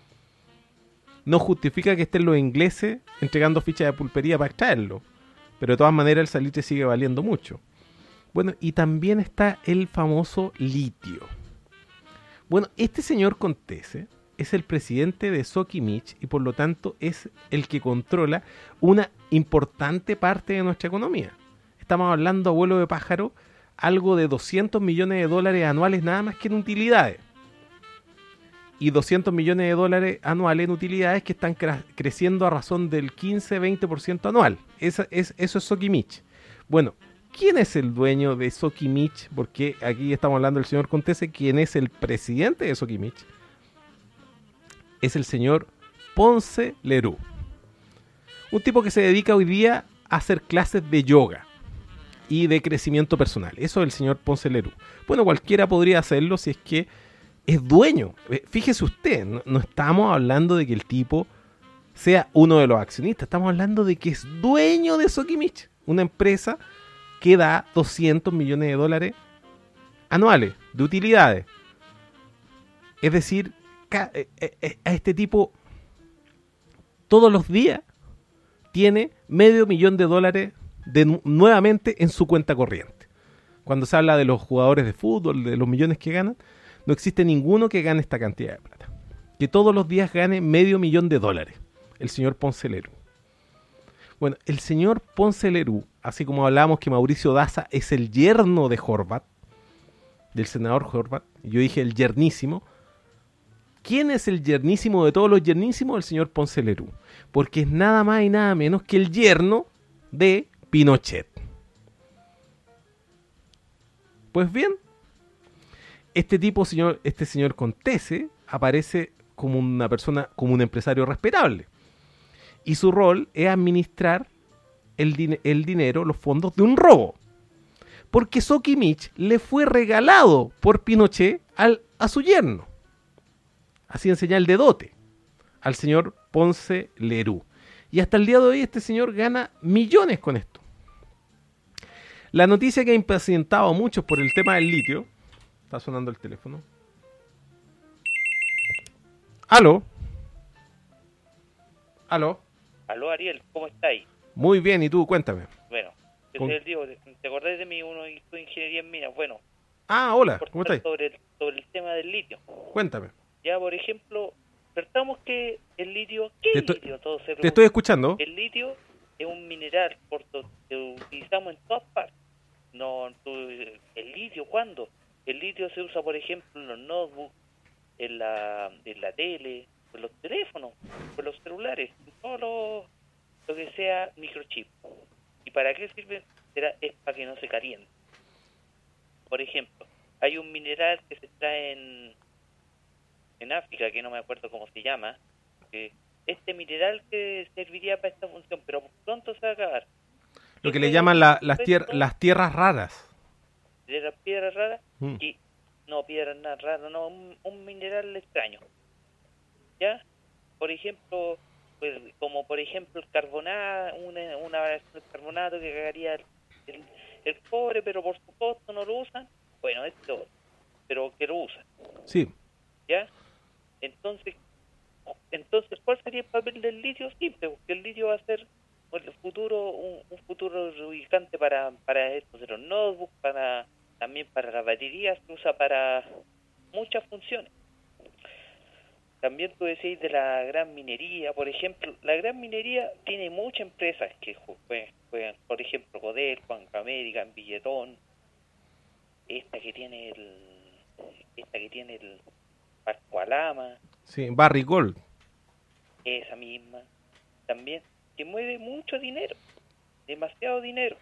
No justifica que estén los ingleses entregando fichas de pulpería para extraerlo, pero de todas maneras el salitre sigue valiendo mucho. Bueno, y también está el famoso litio. Bueno, este señor Contese es el presidente de Sokimich y por lo tanto es el que controla una importante parte de nuestra economía. Estamos hablando, a vuelo de pájaro, algo de doscientos millones de dólares anuales nada más que en utilidades. Y doscientos millones de dólares anuales en utilidades que están cre- creciendo a razón del quince a veinte por ciento anual. Esa, es, eso es Sokimich. Bueno, ¿quién es el dueño de Sokimich? Porque aquí estamos hablando del señor Contese. ¿Quién es el presidente de Sokimich? Es el señor Ponce Lerú. Un tipo que se dedica hoy día a hacer clases de yoga y de crecimiento personal. Eso es el señor Ponce Lerú. Bueno, cualquiera podría hacerlo si es que es dueño. Fíjese usted, no, no estamos hablando de que el tipo sea uno de los accionistas. Estamos hablando de que es dueño de Sokimich, una empresa que da doscientos millones de dólares anuales de utilidades. Es decir, a este tipo todos los días tiene medio millón de dólares de, nuevamente en su cuenta corriente. Cuando se habla de los jugadores de fútbol, de los millones que ganan, no existe ninguno que gane esta cantidad de plata. Que todos los días gane medio millón de dólares. El señor Ponce Lerú. Bueno, el señor Ponce Lerú, así como hablábamos que Mauricio Daza es el yerno de Horvat, del senador Horvat, y yo dije el yernísimo. ¿Quién es el yernísimo de todos los yernísimos? El señor Ponce Lerú. Porque es nada más y nada menos que el yerno de Pinochet. Pues bien, este tipo, señor, este señor Contese, aparece como una persona, como un empresario respetable. Y su rol es administrar el, din- el dinero, los fondos de un robo. Porque Sokimich le fue regalado por Pinochet al, a su yerno. Así en señal de dote, al señor Ponce Lerú. Y hasta el día de hoy este señor gana millones con esto. La noticia que ha impacientado a muchos por el tema del litio. Está sonando el teléfono. ¿Aló? ¿Aló? Aló, Ariel, ¿cómo estáis? Muy bien, ¿y tú? Cuéntame. Bueno, yo Con... soy el Diego, ¿te acordás de mí? Uno hizo ingeniería en minas. Bueno, Ah, hola, ¿cómo estás? Sobre el, sobre el tema del litio. Cuéntame. Ya, por ejemplo, tratamos que el litio... ¿Qué Te es estoy- litio? Todo se Te estoy escuchando. El litio es un mineral por to- que utilizamos en todas partes. No, tú- el litio, ¿cuándo? El litio se usa, por ejemplo, en los notebooks, en la, en la tele, en los teléfonos, en los celulares, en todo lo, lo que sea microchip. ¿Y para qué sirve? Será, es para que no se caliente. Por ejemplo, hay un mineral que se extrae en, en África, que no me acuerdo cómo se llama, que este mineral que serviría para esta función, pero pronto se va a acabar. Lo que le llaman la- las, tier- Respecto las tierras raras. de las piedras raras, Mm. y no piedras nada raras, no, un, un mineral extraño. ¿Ya? Por ejemplo, pues, como por ejemplo el carbonato, una, una variación del carbonato que cagaría el, el, el cobre, pero por su costo no lo usan. Bueno, esto, pero que lo usan. Sí. ¿Ya? Entonces, entonces ¿cuál sería el papel del litio? Simple, porque el litio va a ser bueno, el futuro, un, un futuro ubicante para, para estos de los notebooks, para también para las baterías, se usa para muchas funciones. También tú decís de la gran minería, por ejemplo, la gran minería tiene muchas empresas que juegan, juegan por ejemplo, Codel, Juan América, Billetón, esta que tiene el, esta que tiene el Pascualama, Sí, Barry Gold. esa misma, también, que mueve mucho dinero, demasiado dinero.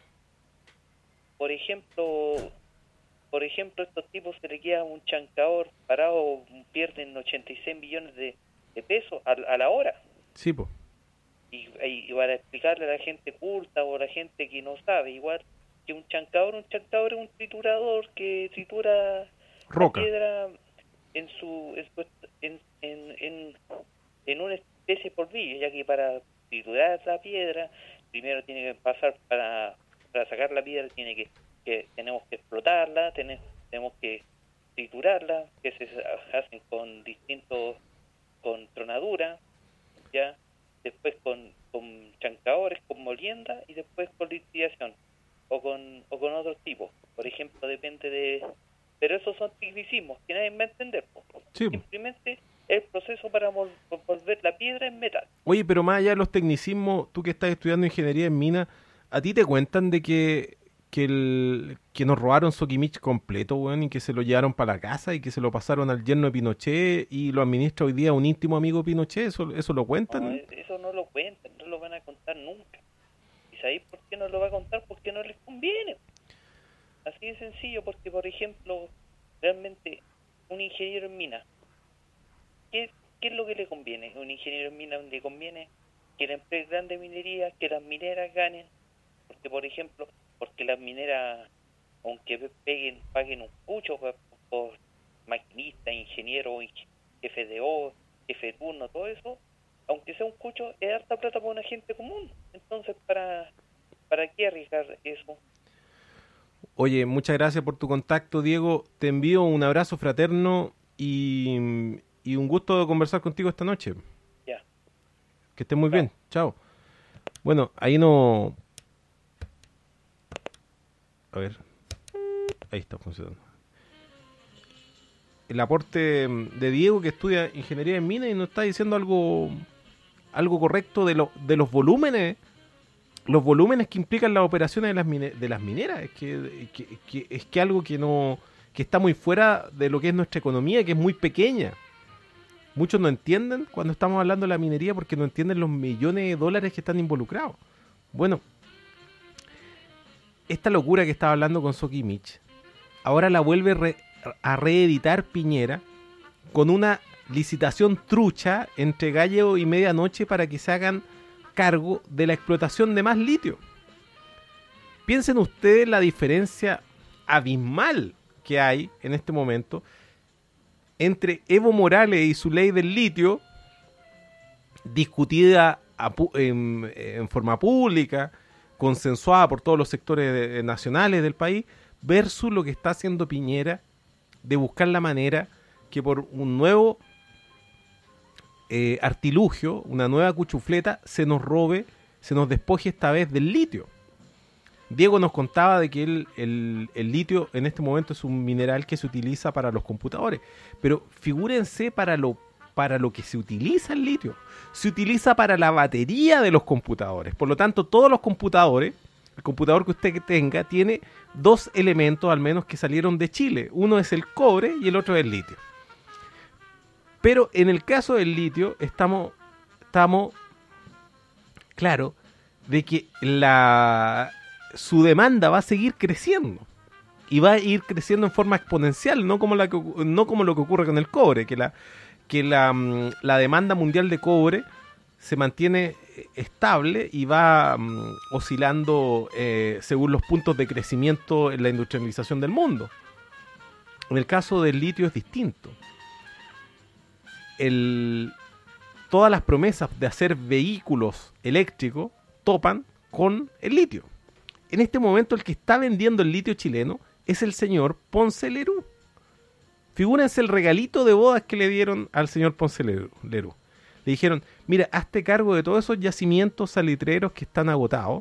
Por ejemplo, por ejemplo, estos tipos se le queda un chancador parado, pierden ochenta y seis millones de, de pesos a, a la hora. Sí, po. Y, y para explicarle a la gente culta o a la gente que no sabe, igual que un chancador, un chancador es un triturador que tritura Roca. la piedra en su, en, su- en, en, en, en una especie de polvillo, ya que para triturar la piedra primero tiene que pasar para, para sacar la piedra tiene que, que tenemos que explotarla, tenemos, tenemos que triturarla, que se hacen con distintos, con tronadura, ya después con, con chancadores, con molienda y después con lixiviación o con o con otros tipos. Por ejemplo, depende de... Pero esos son tecnicismos que nadie va a entender. Po. Sí, po. Simplemente el proceso para vol- volver la piedra en metal. Oye, pero más allá de los tecnicismos, tú que estás estudiando ingeniería en minas, ¿a ti te cuentan de que, que, el, que nos robaron Soquimich completo, weón, y que se lo llevaron para la casa y que se lo pasaron al yerno de Pinochet y lo administra hoy día un íntimo amigo de Pinochet? ¿Eso, eso lo cuentan? No, eso no lo cuentan, no lo van a contar nunca. ¿Y sabéis por qué no lo va a contar? Porque no les conviene. Así de sencillo, porque por ejemplo, realmente un ingeniero en mina, ¿qué, qué es lo que le conviene? Un ingeniero en mina le conviene que la empresa grande de minería, que las mineras ganen, porque por ejemplo, porque las mineras, aunque peguen, paguen un pucho por, por maquinista, ingeniero, ing- jefe de O, jefe de turno, todo eso, aunque sea un cucho, es harta plata para una gente común. Entonces, ¿para, para qué arriesgar eso? Oye, muchas gracias por tu contacto, Diego. Te envío un abrazo fraterno y, y un gusto de conversar contigo esta noche. Ya. Que estés muy bien. Chao. Bueno, ahí no... A ver. Ahí está funcionando. El aporte de Diego, que estudia ingeniería en minas y nos está diciendo algo algo correcto de, lo, de los volúmenes los volúmenes que implican las operaciones de las mine, de las mineras. Es que, que, que es que algo que no que está muy fuera de lo que es nuestra economía, que es muy pequeña. Muchos no entienden cuando estamos hablando de la minería porque no entienden los millones de dólares que están involucrados. Bueno, esta locura que estaba hablando con Soquimich, ahora la vuelve re, a reeditar Piñera con una licitación trucha entre Gallo y Medianoche para que se hagan cargo de la explotación de más litio. Piensen ustedes la diferencia abismal que hay en este momento entre Evo Morales y su ley del litio, discutida a, en, en forma pública, consensuada por todos los sectores de, nacionales del país, versus lo que está haciendo Piñera de buscar la manera que por un nuevo eh, artilugio, una nueva cuchufleta, se nos robe, se nos despoje esta vez del litio. Diego nos contaba de que el, el, el litio en este momento es un mineral que se utiliza para los computadores. Pero figúrense para lo, para lo que se utiliza el litio. Se utiliza para la batería de los computadores. Por lo tanto, todos los computadores, el computador que usted tenga, tiene dos elementos al menos que salieron de Chile. Uno es el cobre y el otro es el litio. Pero en el caso del litio estamos, estamos claro de que la... su demanda va a seguir creciendo y va a ir creciendo en forma exponencial, no como la que, no como lo que ocurre con el cobre, que la que la, la demanda mundial de cobre se mantiene estable y va um, oscilando eh, según los puntos de crecimiento en la industrialización del mundo. En el caso del litio es distinto. El, todas las promesas de hacer vehículos eléctricos topan con el litio. En este momento el que está vendiendo el litio chileno es el señor Ponce Lerú. Figúrense el regalito de bodas que le dieron al señor Ponce Lerú. Le dijeron, mira, hazte cargo de todos esos yacimientos salitreros que están agotados.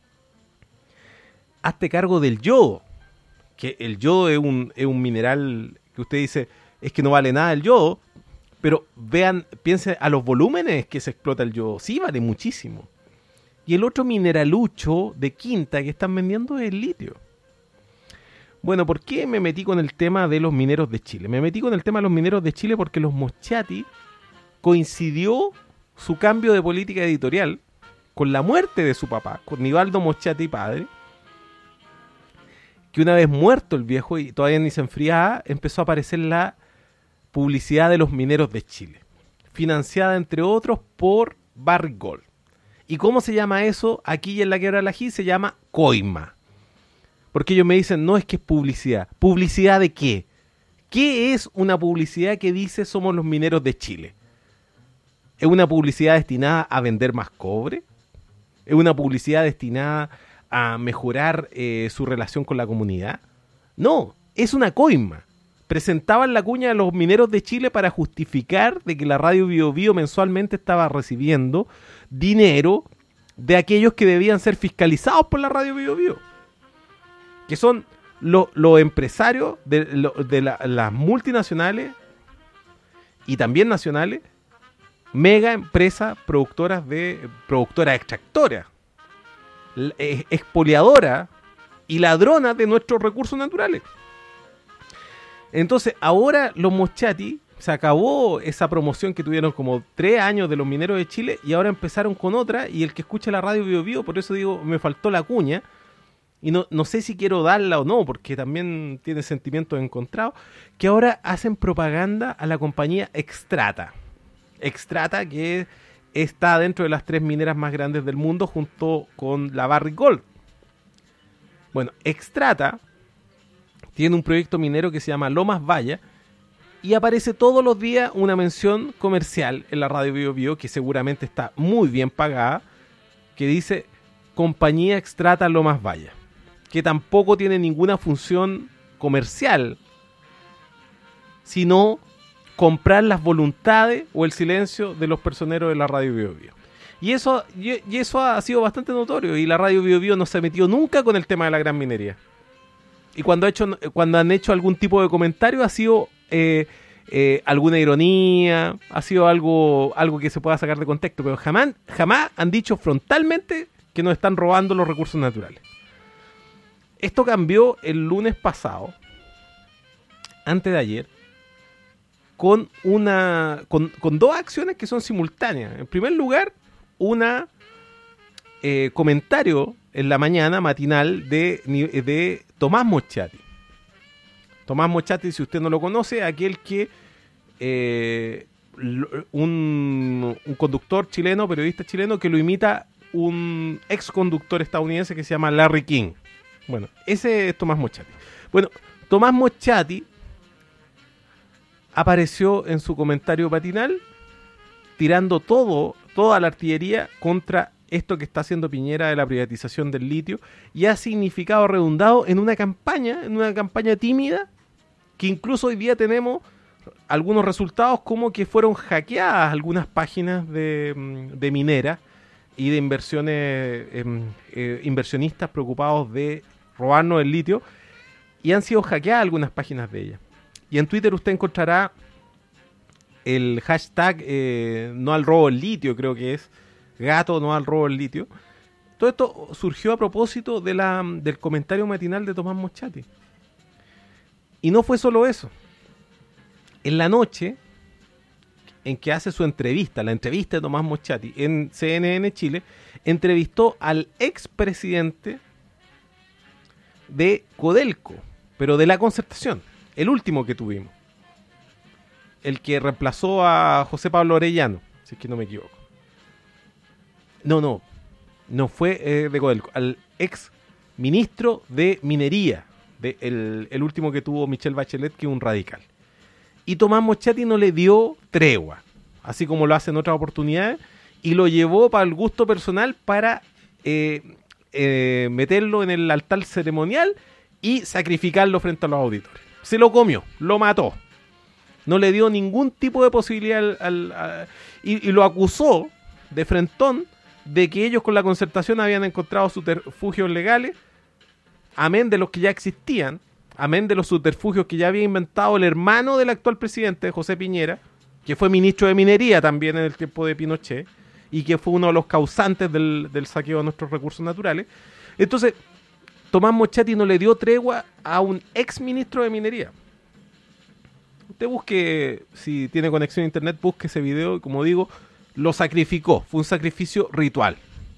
Hazte cargo del yodo, que el yodo es un, es un mineral que usted dice, es que no vale nada el yodo, pero vean, piensen a los volúmenes que se explota el yodo. Sí, vale muchísimo. Y el otro mineralucho de quinta que están vendiendo es el litio. Bueno, ¿por qué me metí con el tema de los mineros de Chile? Me metí con el tema de los mineros de Chile porque los Moschati coincidió su cambio de política editorial con la muerte de su papá, con Nivaldo Moschati padre, que una vez muerto el viejo y todavía ni se enfriaba, empezó a aparecer la publicidad de los mineros de Chile, financiada entre otros por Barrick Gold. ¿Y cómo se llama eso? Aquí en la Quebra del Ají se llama coima. Porque ellos me dicen, no, es que es publicidad. ¿Publicidad de qué? ¿Qué es una publicidad que dice somos los mineros de Chile? ¿Es una publicidad destinada a vender más cobre? ¿Es una publicidad destinada a mejorar eh, su relación con la comunidad? No, es una coima. Presentaban la cuña de los mineros de Chile para justificar de que la radio Bio Bio mensualmente estaba recibiendo dinero de aquellos que debían ser fiscalizados por la radio Bio Bio, que son los lo empresarios de, lo, de la, las multinacionales y también nacionales, mega empresas productoras de productoras extractoras, expoliadoras y ladronas de nuestros recursos naturales. Entonces, ahora los Moschati, se acabó esa promoción que tuvieron como tres años de los mineros de Chile y ahora empezaron con otra, y el que escucha la radio Bio Bio, por eso digo, me faltó la cuña, y no, no sé si quiero darla o no, porque también tiene sentimientos encontrados, que ahora hacen propaganda a la compañía Xstrata. Xstrata, que está dentro de las tres mineras más grandes del mundo, junto con la Barrick Gold. Bueno, Xstrata tiene un proyecto minero que se llama Lomas Valla, y aparece todos los días una mención comercial en la radio Bio Bio, que seguramente está muy bien pagada, que dice Compañía Xstrata Lomas Valla, que tampoco tiene ninguna función comercial, sino comprar las voluntades o el silencio de los personeros de la radio Bio Bio. Y eso, y, y eso ha sido bastante notorio, y la radio Bio Bio no se metió nunca con el tema de la gran minería. Y cuando, ha hecho, cuando han hecho algún tipo de comentario ha sido eh, eh, alguna ironía, ha sido algo, algo que se pueda sacar de contexto, pero jamás, jamás han dicho frontalmente que nos están robando los recursos naturales. Esto cambió el lunes pasado, antes de ayer, con una con, con dos acciones que son simultáneas. En primer lugar, una eh, comentario en la mañana matinal de, de Tomás Moschati. Tomás Moschati, si usted no lo conoce, aquel que eh, un, un conductor chileno, periodista chileno, que lo imita un ex conductor estadounidense que se llama Larry King. Bueno, ese es Tomás Moschati. Bueno, Tomás Moschati apareció en su comentario matinal tirando todo, toda la artillería contra esto que está haciendo Piñera de la privatización del litio, y ha significado redundado en una campaña, en una campaña tímida, que incluso hoy día tenemos algunos resultados como que fueron hackeadas algunas páginas de, de mineras y de inversiones, eh, eh, inversionistas preocupados de robarnos el litio, y han sido hackeadas algunas páginas de ella. Y en Twitter usted encontrará el hashtag eh, no al robo del litio, creo que es gato no al robo del litio. Todo esto surgió a propósito de la, del comentario matinal de Tomás Moschati. Y no fue solo eso. En la noche en que hace su entrevista, la entrevista de Tomás Moschati en C N N Chile, entrevistó al expresidente de Codelco, pero de la Concertación, el último que tuvimos, el que reemplazó a José Pablo Orellano, si es que no me equivoco. No, no, no fue eh, de Codelco, al ex ministro de Minería, de el, el último que tuvo Michelle Bachelet, que es un radical. Y Tomás Moschati no le dio tregua, así como lo hace en otras oportunidades, y lo llevó para el gusto personal para eh, eh, meterlo en el altar ceremonial y sacrificarlo frente a los auditores. Se lo comió, lo mató. No le dio ningún tipo de posibilidad al, al, a, y, y lo acusó de frentón de que ellos con la Concertación habían encontrado subterfugios legales, amén de los que ya existían, amén de los subterfugios que ya había inventado el hermano del actual presidente, José Piñera, que fue ministro de Minería también en el tiempo de Pinochet, y que fue uno de los causantes del, del saqueo de nuestros recursos naturales. Entonces, Tomás Moschati no le dio tregua a un ex ministro de Minería. Usted busque, si tiene conexión a internet, busque ese video y, como digo, lo sacrificó. Fue un sacrificio ritual.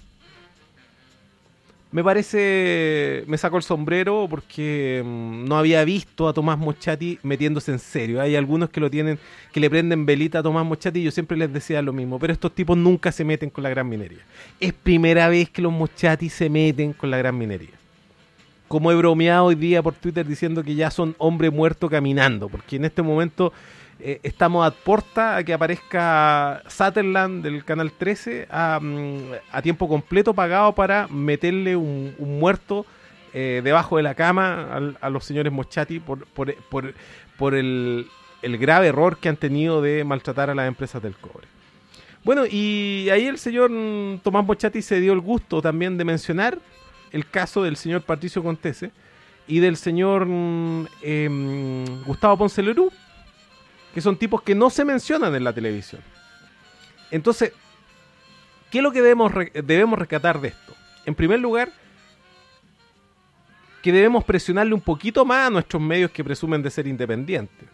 Me parece, me sacó el sombrero porque mmm, no había visto a Tomás Moschati metiéndose en serio. Hay algunos que lo tienen, que le prenden velita a Tomás Moschati, y yo siempre les decía lo mismo, pero estos tipos nunca se meten con la gran minería. Es primera vez que los Moschati se meten con la gran minería. Como he bromeado hoy día por Twitter diciendo que ya son hombre muerto caminando, porque en este momento eh, estamos a puerta a que aparezca Sutherland del Canal trece a, a tiempo completo pagado para meterle un, un muerto eh, debajo de la cama a, a los señores Moschati por, por, por, por el, el grave error que han tenido de maltratar a las empresas del cobre. Bueno, y ahí el señor Tomás Moschati se dio el gusto también de mencionar el caso del señor Patricio Contese y del señor eh, Gustavo Ponce Lerú, que son tipos que no se mencionan en la televisión. Entonces, ¿qué es lo que debemos, debemos rescatar de esto? En primer lugar, que debemos presionarle un poquito más a nuestros medios que presumen de ser independientes.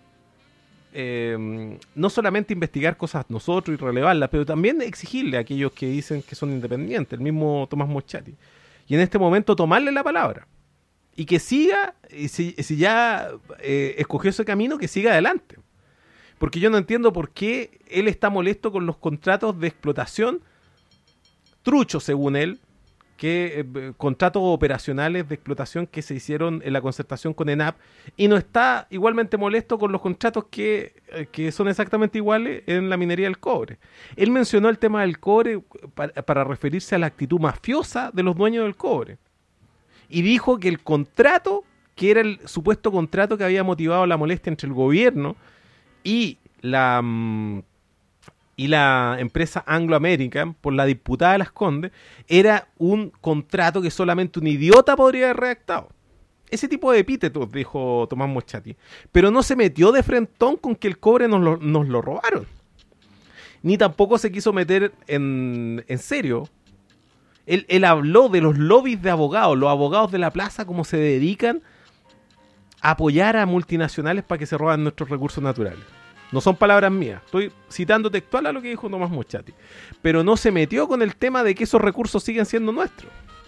Eh, no solamente investigar cosas nosotros y relevarlas, pero también exigirle a aquellos que dicen que son independientes, el mismo Tomás Moschati. Y en este momento tomarle la palabra. Y que siga, y si, si ya eh, escogió ese camino, que siga adelante. Porque yo no entiendo por qué él está molesto con los contratos de explotación truchos, según él, que eh, contratos operacionales de explotación que se hicieron en la Concertación con ENAP, y no está igualmente molesto con los contratos que, eh, que son exactamente iguales en la minería del cobre. Él mencionó el tema del cobre para, para referirse a la actitud mafiosa de los dueños del cobre, y dijo que el contrato, que era el supuesto contrato que había motivado la molestia entre el gobierno y la... Mmm, y la empresa Anglo American por la disputada de Las Condes, era un contrato que solamente un idiota podría haber redactado. Ese tipo de epítetos dijo Tomás Moschati, pero no se metió de frentón con que el cobre nos lo, nos lo robaron, ni tampoco se quiso meter en, en serio. Él, él habló de los lobbies de abogados, los abogados de la plaza, cómo se dedican a apoyar a multinacionales para que se roban nuestros recursos naturales. No son palabras mías, estoy citando textual a lo que dijo Tomás Moschati. Pero no se metió con el tema de que esos recursos siguen siendo nuestros.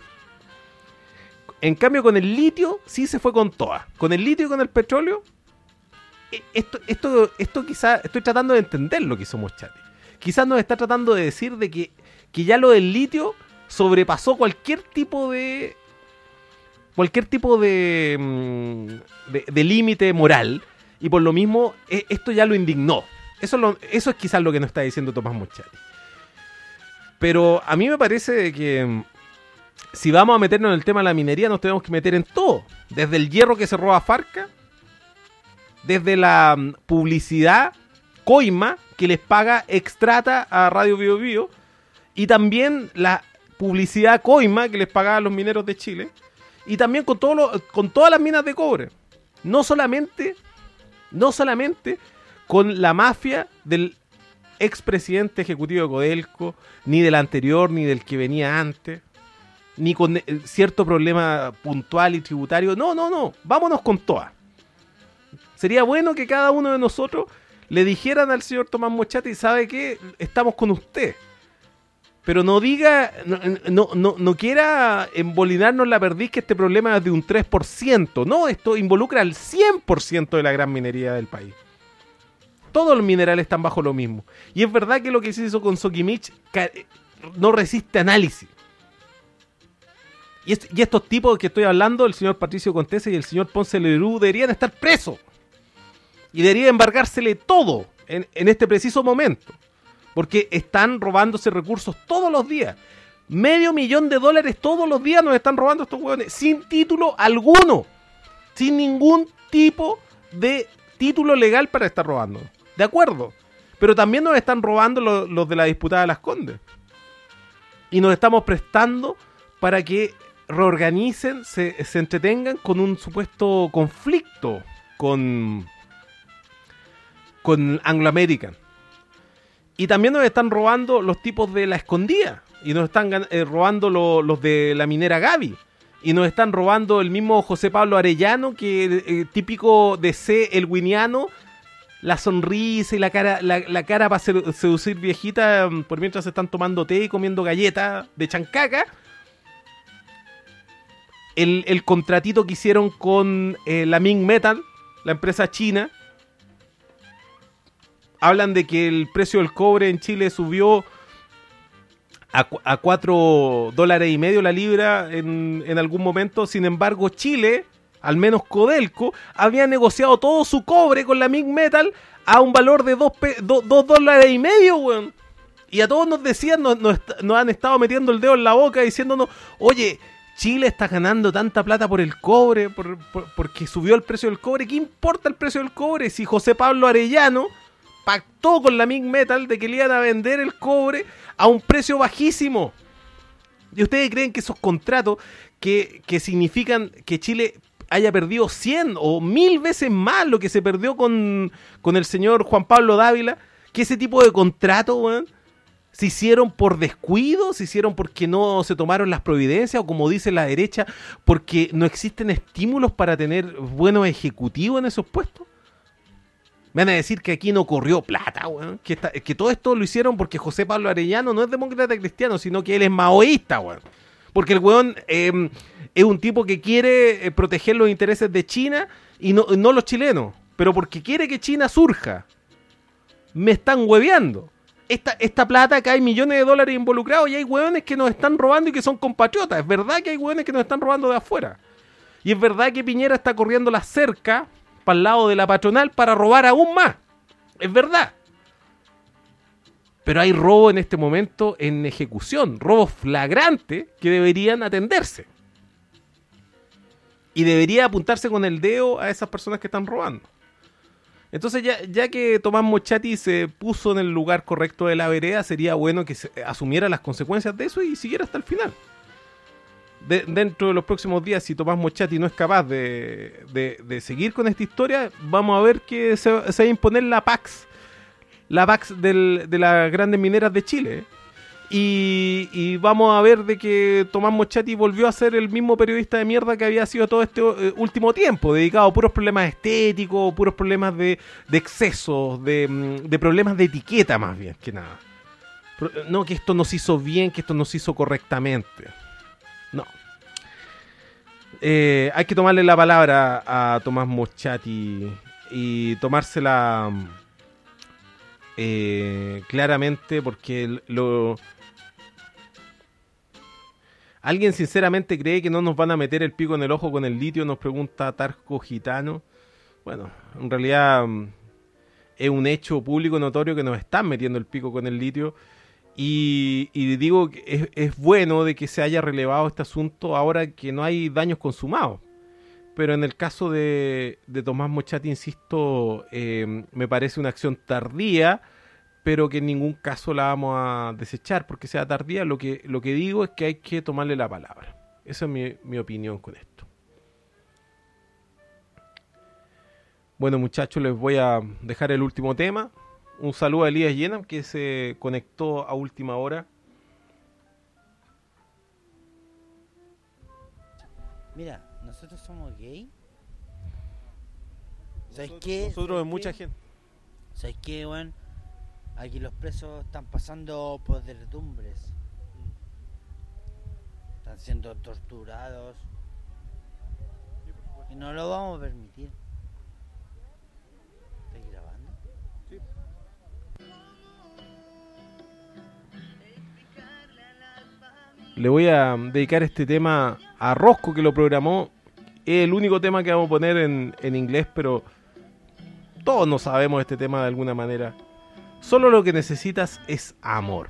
En cambio, con el litio sí se fue con todas. Con el litio y con el petróleo, esto, esto, esto quizás, estoy tratando de entender lo que hizo Moschati. Quizás nos está tratando de decir de que, que ya lo del litio sobrepasó cualquier tipo de... cualquier tipo de, de, de límite moral. Y por lo mismo, esto ya lo indignó. Eso, lo, eso es quizás lo que nos está diciendo Tomás Moschati. Pero a mí me parece que si vamos a meternos en el tema de la minería, nos tenemos que meter en todo. Desde el hierro que se roba Farca, desde la publicidad coima que les paga Extrata a Radio Bio Bio, y también la publicidad coima que les pagaban los mineros de Chile, y también con, todo lo, con todas las minas de cobre. No solamente, no solamente con la mafia del expresidente ejecutivo de Codelco, ni del anterior, ni del que venía antes, ni con cierto problema puntual y tributario. No, no, no, vámonos con todas. Sería bueno que cada uno de nosotros le dijeran al señor Tomás Moschati, ¿sabe qué? Estamos con usted. Pero no diga, no, no, no, no quiera embolinarnos la perdiz que este problema es de un tres por ciento. No, esto involucra al cien por ciento de la gran minería del país. Todos los minerales están bajo lo mismo. Y es verdad que lo que se hizo con Sokimich no resiste análisis. Y, est- y estos tipos que estoy hablando, el señor Patricio Contese y el señor Ponce Lerú, deberían estar presos. Y debería embargársele todo en, en este preciso momento. Porque están robándose recursos todos los días. Medio millón de dólares todos los días nos están robando estos hueones. Sin título alguno. Sin ningún tipo de título legal para estar robando. De acuerdo. Pero también nos están robando los, los de la disputada de Las Condes. Y nos estamos prestando para que reorganicen, se, se entretengan con un supuesto conflicto con, con Anglo American. Y también nos están robando los tipos de La Escondida. Y nos están eh, robando lo, los de la minera Gaby. Y nos están robando el mismo José Pablo Arellano, que eh, típico de C, el winiano, la sonrisa y la cara, la, la cara para seducir viejita por mientras se están tomando té y comiendo galletas de chancaca. El, el contratito que hicieron con eh, la Ming Metal, la empresa china. Hablan de que el precio del cobre en Chile subió a, a cuatro dólares y medio la libra en, en algún momento. Sin embargo, Chile, al menos Codelco, había negociado todo su cobre con la Ming Metal a un valor de dos dólares y medio, weón. Y a todos nos decían, nos, nos, nos han estado metiendo el dedo en la boca diciéndonos, oye, Chile está ganando tanta plata por el cobre, por, por, porque subió el precio del cobre. ¿Qué importa el precio del cobre si José Pablo Arellano pactó con la Ming Metal de que le iban a vender el cobre a un precio bajísimo? ¿Y ustedes creen que esos contratos que, que significan que Chile haya perdido cien o mil veces más lo que se perdió con, con el señor Juan Pablo Dávila, que ese tipo de contratos, weón, se hicieron por descuido, se hicieron porque no se tomaron las providencias, o como dice la derecha, porque no existen estímulos para tener buenos ejecutivos en esos puestos? Me van a decir que aquí no corrió plata, weón. Que, esta, que todo esto lo hicieron porque José Pablo Arellano no es demócrata cristiano, sino que él es maoísta, weón. Porque el weón eh, es un tipo que quiere eh, proteger los intereses de China y no, no los chilenos. Pero porque quiere que China surja. Me están hueveando. Esta, esta plata, que hay millones de dólares involucrados y hay hueones que nos están robando y que son compatriotas. Es verdad que hay hueones que nos están robando de afuera. Y es verdad que Piñera está corriendo la cerca para el lado de la patronal para robar aún más. Es verdad. Pero hay robo en este momento en ejecución. Robos flagrantes que deberían atenderse. Y debería apuntarse con el dedo a esas personas que están robando. Entonces, ya, ya que Tomás Moschati se puso en el lugar correcto de la vereda, sería bueno que se asumiera las consecuencias de eso y siguiera hasta el final. De, dentro de los próximos días, si Tomás Moschati no es capaz de, de, de seguir con esta historia, vamos a ver que se, se va a imponer la PAX, la PAX del, de las grandes mineras de Chile. Y, y vamos a ver de que Tomás Moschati volvió a ser el mismo periodista de mierda que había sido todo este eh, último tiempo, dedicado a puros problemas estéticos, puros problemas de, de excesos, de, de problemas de etiqueta más bien que nada. No, que esto no se hizo bien, que esto no se hizo correctamente. No. Eh, hay que tomarle la palabra a Tomás Moschati y tomársela eh, claramente, porque lo... ¿Alguien sinceramente cree que no nos van a meter el pico en el ojo con el litio? Nos pregunta Tarco Gitano. Bueno, en realidad es un hecho público notorio que nos están metiendo el pico con el litio. Y, y digo que es, es bueno de que se haya relevado este asunto ahora que no hay daños consumados. Pero en el caso de, de Tomás Moschati, insisto, eh, me parece una acción tardía, pero que en ningún caso la vamos a desechar porque sea tardía. Lo que, lo que digo es que hay que tomarle la palabra. Esa es mi, mi opinión con esto. Bueno, muchachos, les voy a dejar el último tema. Un saludo a Elías Yenam, que se conectó a última hora. Mira, nosotros somos gay. ¿Sabes qué? Nosotros es mucha gente. ¿Sabes qué, weón? Aquí los presos están pasando podredumbres. Están siendo torturados. Y no lo vamos a permitir. ¿Estás grabando? Sí. Le voy a dedicar este tema a Rosco, que lo programó. Es el único tema que vamos a poner en, en inglés, pero todos no sabemos este tema de alguna manera. Solo lo que necesitas es amor.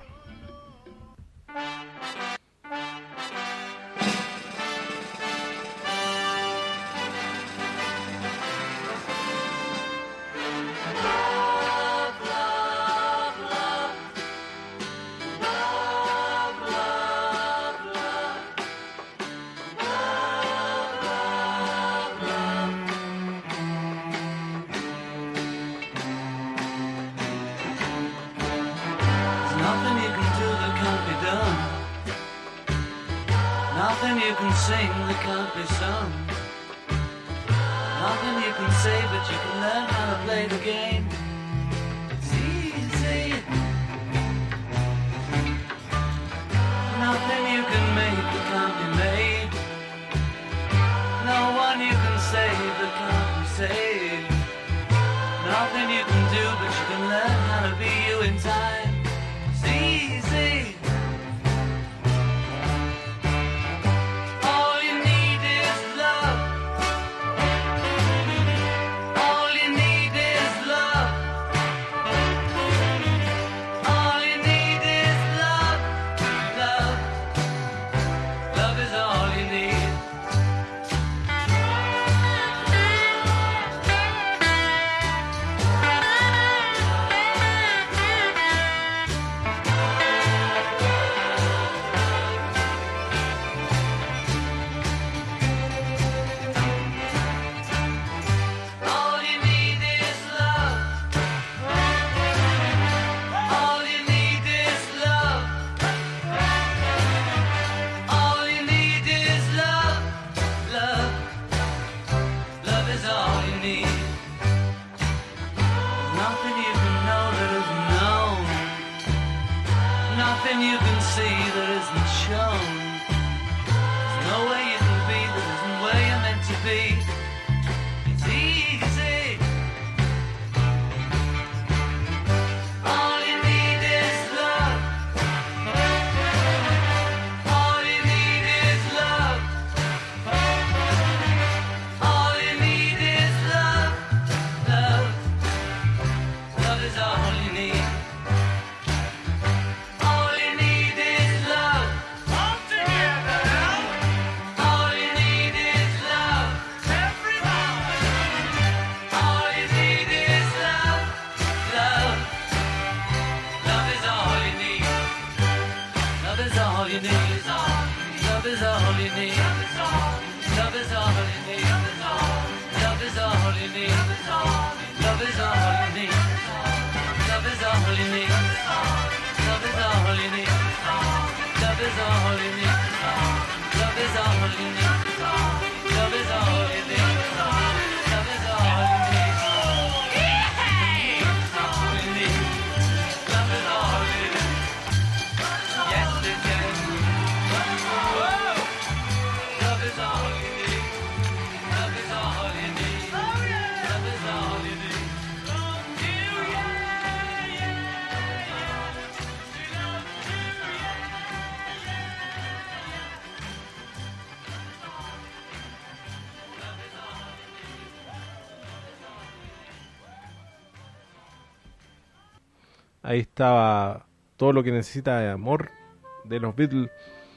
Ahí estaba Todo lo que necesita de amor de los Beatles.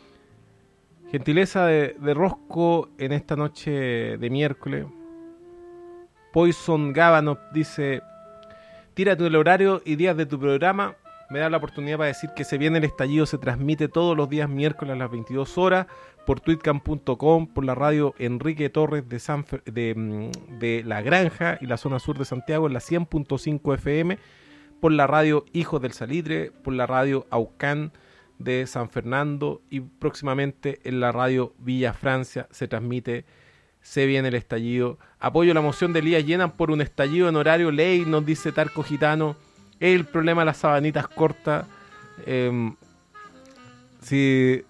Gentileza de, de Rosco en esta noche de miércoles. Poison Gavanov dice: tírate el horario y días de tu programa. Me da la oportunidad para decir que Se Viene el Estallido se transmite todos los días miércoles a las veintidós horas por tweetcam punto com, por la radio Enrique Torres de, San Fer- de, de La Granja y la zona sur de Santiago en la cien punto cinco F M, por la radio Hijos del Salitre, por la radio Aucán de San Fernando y próximamente en la radio Villa Francia se transmite Se Viene el Estallido. Apoyo la moción de Elías Llenan por un estallido en horario ley, nos dice Tarco Gitano. El problema de las sabanitas cortas. Eh, si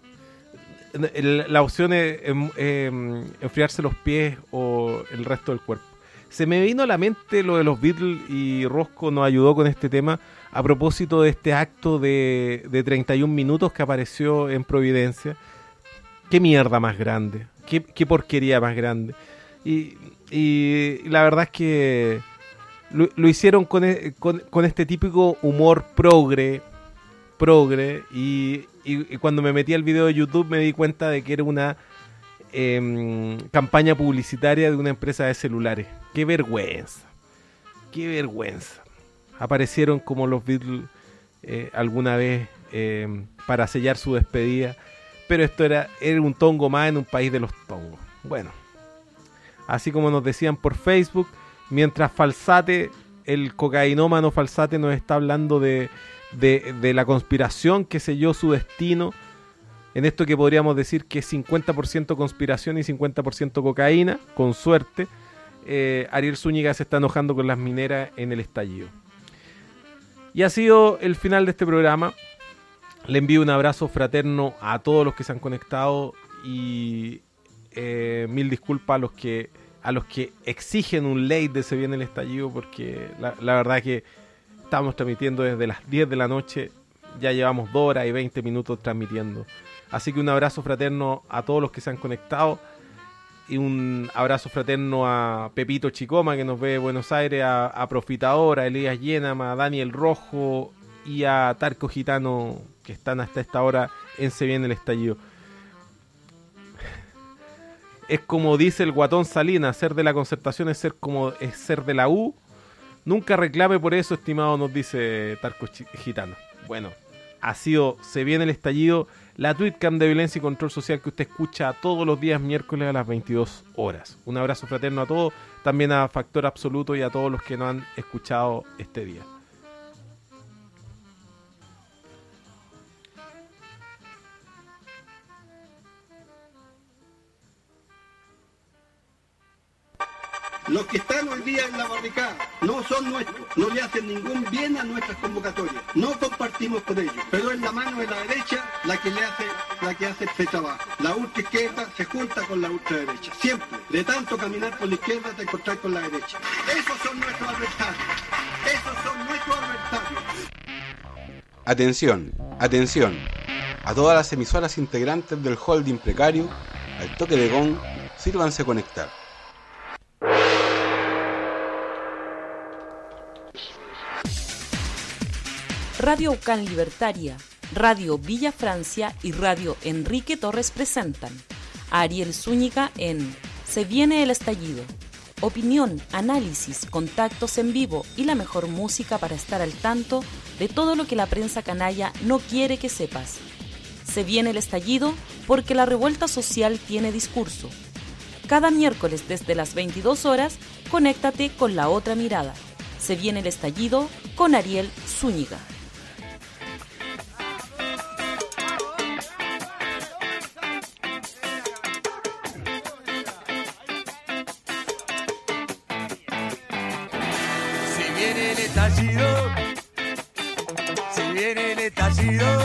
el, la opción es eh, enfriarse los pies o el resto del cuerpo. Se me vino a la mente lo de los Beatles y Rosco nos ayudó con este tema a propósito de este acto de, de treinta y un minutos que apareció en Providencia. Qué mierda más grande, qué, qué porquería más grande. Y, y la verdad es que lo, lo hicieron con, con, con este típico humor progre, progre y, y, y cuando me metí al video de YouTube me di cuenta de que era una eh, campaña publicitaria de una empresa de celulares. Qué vergüenza, qué vergüenza. Aparecieron como los Beatles eh, alguna vez eh, para sellar su despedida, pero esto era, era un tongo más en un país de los tongos. Bueno, así como nos decían por Facebook, mientras Falsate, el cocainómano Falsate, nos está hablando de, de, de la conspiración que selló su destino, en esto que podríamos decir que es cincuenta por ciento conspiración y cincuenta por ciento cocaína, con suerte, eh, Ariel Zúñiga se está enojando con las mineras en el estallido. Y ha sido el final de este programa. Le envío un abrazo fraterno a todos los que se han conectado y eh, mil disculpas a los que a los que exigen un late de Se Viene el Estallido, porque la, la verdad que estamos transmitiendo desde las diez de la noche, ya llevamos dos horas y veinte minutos transmitiendo. Así que un abrazo fraterno a todos los que se han conectado y un abrazo fraterno a Pepito Chicoma, que nos ve de Buenos Aires, a, a Profitador, a Elías Llenama, a Daniel Rojo y a Tarco Gitano, que están hasta esta hora en Se Viene el Estallido. Es como dice el Guatón Salinas, ser de la Concertación es ser como es ser de la U. Nunca reclame por eso, estimado, nos dice Tarco Gitano. Bueno, ha sido Se Viene el Estallido, la tweetcam de Violencia y Control Social que usted escucha todos los días miércoles a las veintidós horas. Un abrazo fraterno a todos, también a Factor Absoluto y a todos los que nos han escuchado este día. Los que están hoy día en la barricada no son nuestros, no le hacen ningún bien a nuestras convocatorias, no compartimos con ellos, pero es la mano de la derecha la que le hace, la que hace este trabajo. La ultraizquierda se junta con la ultraderecha, siempre. De tanto caminar por la izquierda te encontrar con la derecha. Esos son nuestros adversarios, esos son nuestros adversarios. Atención, atención, a todas las emisoras integrantes del holding precario, al toque de gong, sírvanse conectar. Radio Aucán Libertaria, Radio Villa Francia y Radio Enrique Torres presentan a Ariel Zúñiga en Se Viene el Estallido. Opinión, análisis, contactos en vivo y la mejor música para estar al tanto de todo lo que la prensa canalla no quiere que sepas. Se viene el estallido porque la revuelta social tiene discurso. Cada miércoles desde las veintidós horas, conéctate con La Otra Mirada. Se viene el estallido con Ariel Zúñiga. Si viene el estallido,